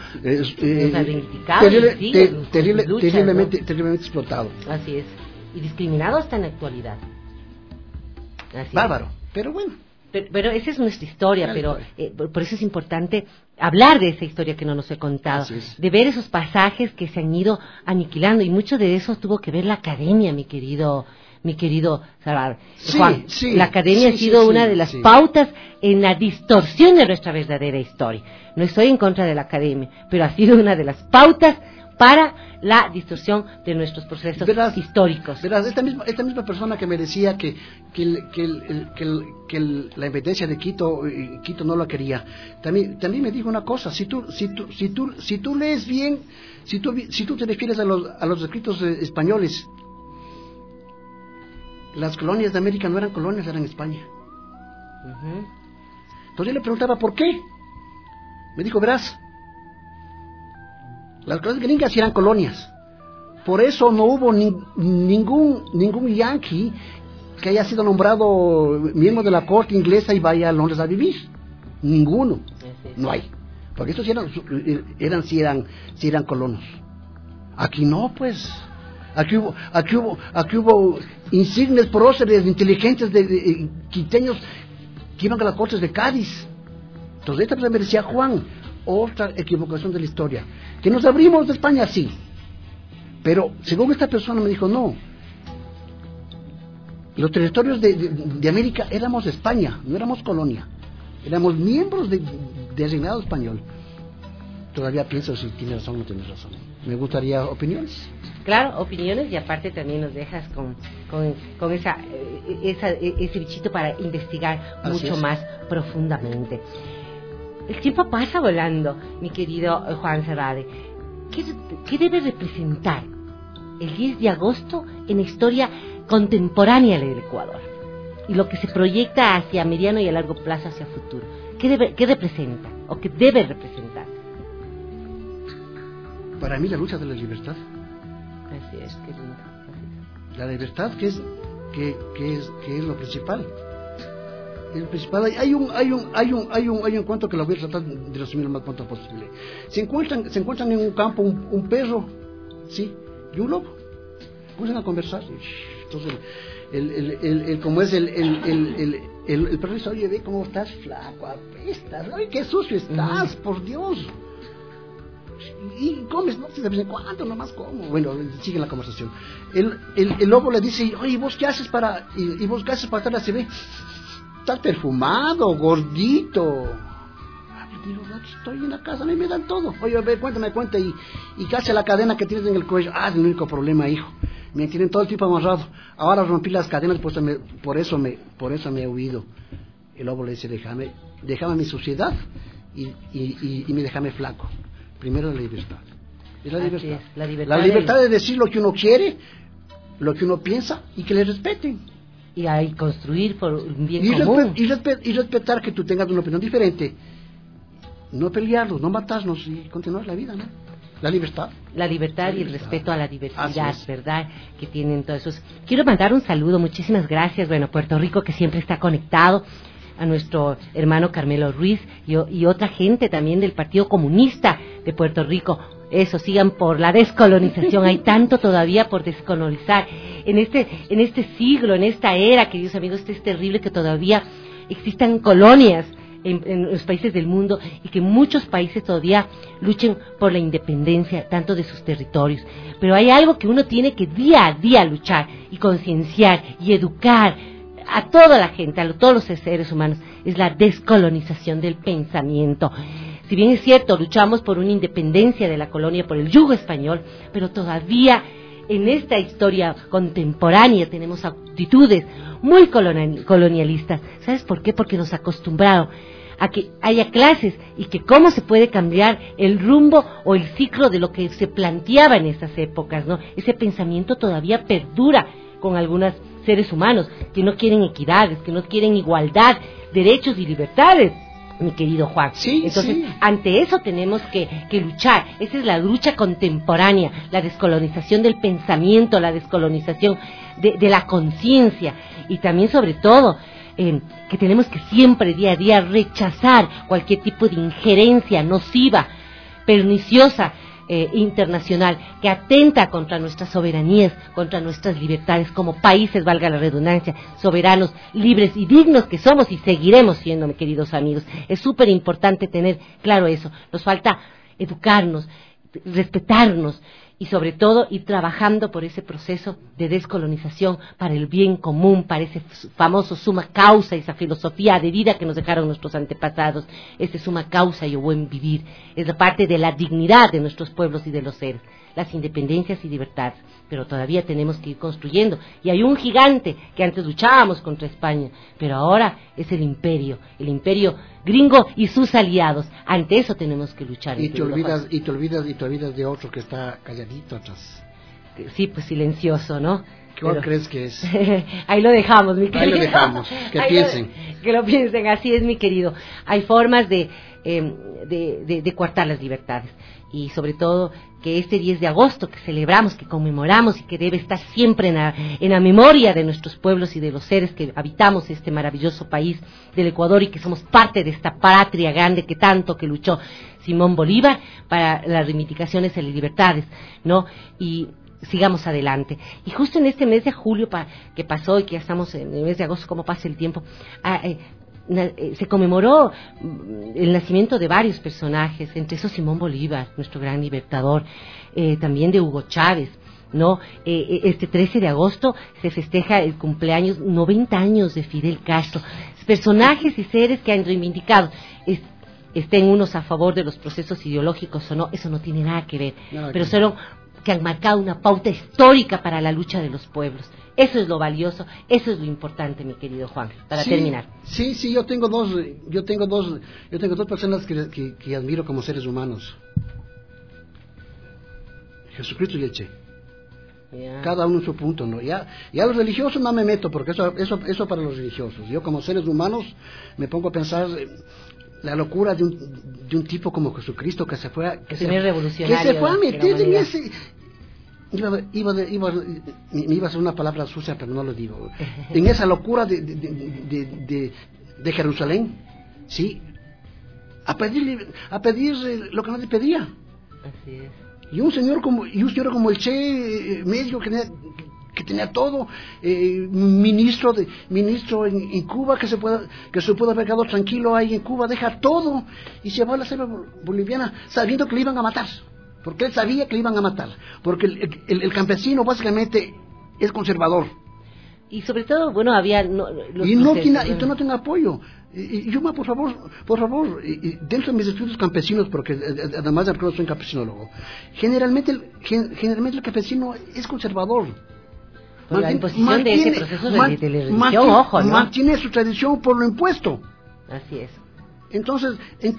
F: terriblemente explotado.
E: Así es, y discriminado hasta en la actualidad. Así
F: bárbaro, pero bueno.
E: Pero esa es nuestra historia, por eso es importante hablar de esa historia que no nos he contado, de ver esos pasajes que se han ido aniquilando, y mucho de eso tuvo que ver la academia, mi querido Salvador. Juan, la academia ha sido una de las pautas en la distorsión de nuestra verdadera historia. No estoy en contra de la academia, pero ha sido una de las pautas para la distorsión de nuestros procesos históricos.
F: Verás, esta misma persona que me decía que la independencia de Quito no la quería, también me dijo una cosa: si tú lees bien, si tú te refieres a los escritos españoles, las colonias de América no eran colonias, eran España. Entonces yo le preguntaba ¿por qué? Me dijo, verás, las colonias gringas eran colonias, por eso no hubo ningún yanqui que haya sido nombrado miembro de la corte inglesa y vaya a Londres a vivir. Ninguno, no hay, porque estos sí eran colonos. Aquí no, pues. Aquí hubo insignes próceres, inteligentes de quiteños que iban a las cortes de Cádiz. Entonces esta me decía Juan, otra equivocación de la historia. Que nos abrimos de España, sí. Pero según esta persona me dijo, no. Los territorios de América éramos España, no éramos colonia. Éramos miembros de reinado español. Todavía pienso si tiene razón o no tiene razón. Me gustaría opiniones.
E: Claro, opiniones, y aparte también nos dejas con ese bichito para investigar mucho más profundamente. El tiempo pasa volando, mi querido Juan Serrade. ¿Qué debe representar el 10 de agosto en la historia contemporánea del Ecuador? Y lo que se proyecta hacia mediano y a largo plazo, hacia futuro. ¿Qué representa o qué debe representar?
F: Para mí la lucha de la libertad.
E: Así es, qué lindo.
F: La libertad que es lo principal. El principal, hay un cuento que lo voy a tratar de resumir lo más pronto posible. Se encuentran en un campo un perro, sí, y un lobo. Empiezan a conversar. Entonces el perro dice, oye, ve cómo estás flaco, apestas, oye, qué sucio estás, por Dios. Y comes, no sé de vez en cuando, nomás como. Bueno, sigue la conversación. El lobo le dice, oye, ¿vos qué haces para estar así? Ve, estás perfumado, gordito. Digo, estoy en la casa, a mí me dan todo. Oye, a ver, cuenta y casi la cadena que tienes en el cuello. Es el único problema, hijo. Me tienen todo el tiempo amarrado. Ahora rompí las cadenas, pues por eso me he huido. El lobo le dice, déjame mi suciedad y déjame flaco. Primero la libertad. Es la libertad. La libertad de decir lo que uno quiere, lo que uno piensa, y que le respeten.
E: Y ahí construir por un bien común.
F: Y respetar que tú tengas una opinión diferente. No pelearnos, no matarnos y continuar la vida, ¿no? La libertad. La libertad
E: y el respeto a la diversidad, ¿verdad? Que tienen todos esos. Quiero mandar un saludo, muchísimas gracias. Bueno, Puerto Rico, que siempre está conectado, a nuestro hermano Carmelo Ruiz y otra gente también del Partido Comunista de Puerto Rico. Eso, sigan por la descolonización. Hay tanto todavía por descolonizar. En este siglo, en esta era, queridos amigos, es terrible que todavía existan colonias en los países del mundo y que muchos países todavía luchen por la independencia tanto de sus territorios. Pero hay algo que uno tiene que día a día luchar y concienciar y educar a toda la gente, a todos los seres humanos, es la descolonización del pensamiento. Si bien es cierto, luchamos por una independencia de la colonia, por el yugo español, pero todavía en esta historia contemporánea tenemos actitudes muy colonialistas. ¿Sabes por qué? Porque nos acostumbraron a que haya clases y que cómo se puede cambiar el rumbo o el ciclo de lo que se planteaba en esas épocas, ¿no? Ese pensamiento todavía perdura con algunos seres humanos que no quieren equidades, que no quieren igualdad, derechos y libertades, mi querido Juan.
F: Sí,
E: entonces,
F: sí.
E: Ante eso tenemos que luchar. Esa es la lucha contemporánea, la descolonización del pensamiento, la descolonización de la conciencia, y también, sobre todo, que tenemos que siempre, día a día, rechazar cualquier tipo de injerencia nociva, perniciosa, internacional, que atenta contra nuestras soberanías, contra nuestras libertades como países, valga la redundancia, soberanos, libres y dignos que somos y seguiremos siendo, mis queridos amigos. Es súper importante tener claro eso. Nos falta educarnos, respetarnos y, sobre todo, ir trabajando por ese proceso de descolonización para el bien común, para ese famoso suma causa, esa filosofía de vida que nos dejaron nuestros antepasados, ese suma causa y el buen vivir. Es la parte de la dignidad de nuestros pueblos y de los seres, las independencias y libertades, pero todavía tenemos que ir construyendo. Y hay un gigante que antes luchábamos contra España, pero ahora es el imperio gringo y sus aliados. Ante eso tenemos que luchar.
F: Y te olvidas de otro que está calladito atrás.
E: Sí, pues silencioso, ¿no?
F: ¿Cuál crees que es?
E: Ahí lo dejamos, mi querido.
F: Ahí lo dejamos, que piensen.
E: Que lo piensen, así es, mi querido. Hay formas de coartar las libertades. Y sobre todo que este 10 de agosto que celebramos, que conmemoramos y que debe estar siempre en la memoria de nuestros pueblos y de los seres que habitamos este maravilloso país del Ecuador y que somos parte de esta patria grande que tanto que luchó Simón Bolívar para las reivindicaciones de las libertades, ¿no? Y sigamos adelante. Y justo en este mes de julio que pasó y que ya estamos en el mes de agosto, cómo pasa el tiempo, se conmemoró el nacimiento de varios personajes, entre esos Simón Bolívar, nuestro gran libertador, también de Hugo Chávez, ¿no? Este 13 de agosto se festeja el cumpleaños, 90 años de Fidel Castro. Personajes y seres que han reivindicado, estén unos a favor de los procesos ideológicos o no, eso no tiene nada que ver, pero solo que han marcado una pauta histórica para la lucha de los pueblos. Eso es lo valioso, eso es lo importante, mi querido Juan, para terminar.
F: Sí, yo tengo dos personas que admiro como seres humanos. Jesucristo y el Che. Cada uno en su punto, ¿no? Ya los religiosos no me meto, porque eso para los religiosos. Yo como seres humanos me pongo a pensar la locura de un tipo como Jesucristo que se fue a meter en ese... me iba a hacer una palabra sucia, pero no lo digo. En esa locura de Jerusalén, ¿sí? A pedir lo que no le pedía.
E: Así es.
F: Y un señor como el Che, médico que tenía todo, ministro en Cuba, que se pudo haber quedado tranquilo ahí en Cuba, deja todo y se va a la selva boliviana sabiendo que le iban a matar, porque él sabía que le iban a matar, porque el campesino básicamente es conservador.
E: Y sobre todo, bueno, había...
F: no tiene apoyo. Y yo, por favor, dentro de mis estudios campesinos, porque además de soy campesinólogo, generalmente el campesino es conservador.
E: La imposición de ese proceso de la religión, ojo, ¿no?
F: Mantiene su tradición por lo impuesto.
E: Así es.
F: Entonces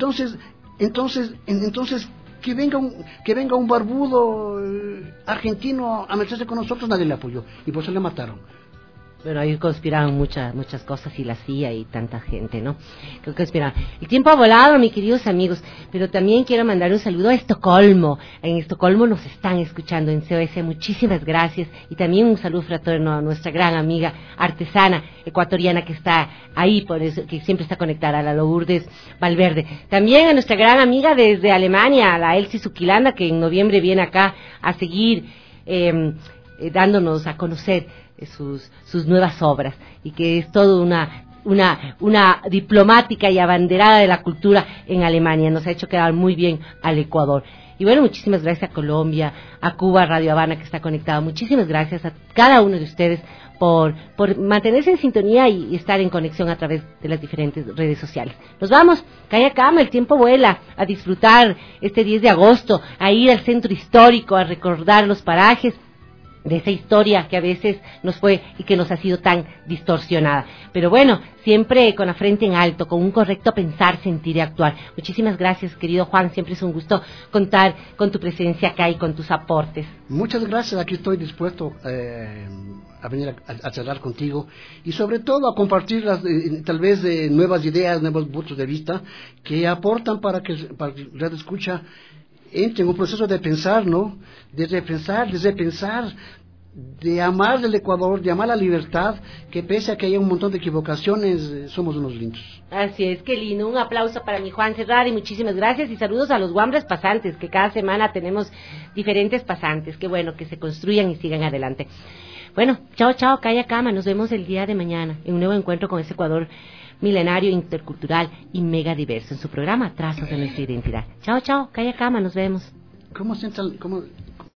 F: que venga un barbudo argentino a meterse con nosotros, nadie le apoyó y por eso le mataron.
E: Bueno, ahí conspiraron muchas cosas, y la CIA y tanta gente, ¿no? Creo que conspiraron. El tiempo ha volado, mis queridos amigos, pero también quiero mandar un saludo a Estocolmo. En Estocolmo nos están escuchando en COS, muchísimas gracias. Y también un saludo fraterno a nuestra gran amiga artesana ecuatoriana que está ahí, por eso, que siempre está conectada, a la Lourdes Valverde. También a nuestra gran amiga desde Alemania, a la Elsie Zuquilanda, que en noviembre viene acá a seguir dándonos a conocer sus nuevas obras, y que es todo una diplomática y abanderada de la cultura en Alemania. Nos ha hecho quedar muy bien al Ecuador. Y bueno, muchísimas gracias a Colombia, a Cuba, Radio Habana, que está conectado. Muchísimas gracias a cada uno de ustedes por mantenerse en sintonía y estar en conexión a través de las diferentes redes sociales. Nos vamos, calla cama, el tiempo vuela, a disfrutar este 10 de agosto, a ir al centro histórico, a recordar los parajes de esa historia que a veces nos fue y que nos ha sido tan distorsionada. Pero bueno, siempre con la frente en alto, con un correcto pensar, sentir y actuar. Muchísimas gracias, querido Juan, siempre es un gusto contar con tu presencia acá y con tus aportes.
F: Muchas gracias, aquí estoy dispuesto a venir a charlar contigo y sobre todo a compartir tal vez nuevas ideas, nuevos puntos de vista que aportan para que la escucha entre en un proceso de pensar, ¿no? De repensar, de amar el Ecuador, de amar la libertad, que pese a que haya un montón de equivocaciones, somos unos lindos.
E: Así es, qué lindo. Un aplauso para mi Juan Serrar y muchísimas gracias, y saludos a los guambres pasantes, que cada semana tenemos diferentes pasantes. Qué bueno que se construyan y sigan adelante. Bueno, chao, calla cama, nos vemos el día de mañana en un nuevo encuentro con ese Ecuador milenario, intercultural y mega diverso en su programa Trazos de Nuestra Identidad. Chao, calla cama, nos vemos.
F: ¿Cómo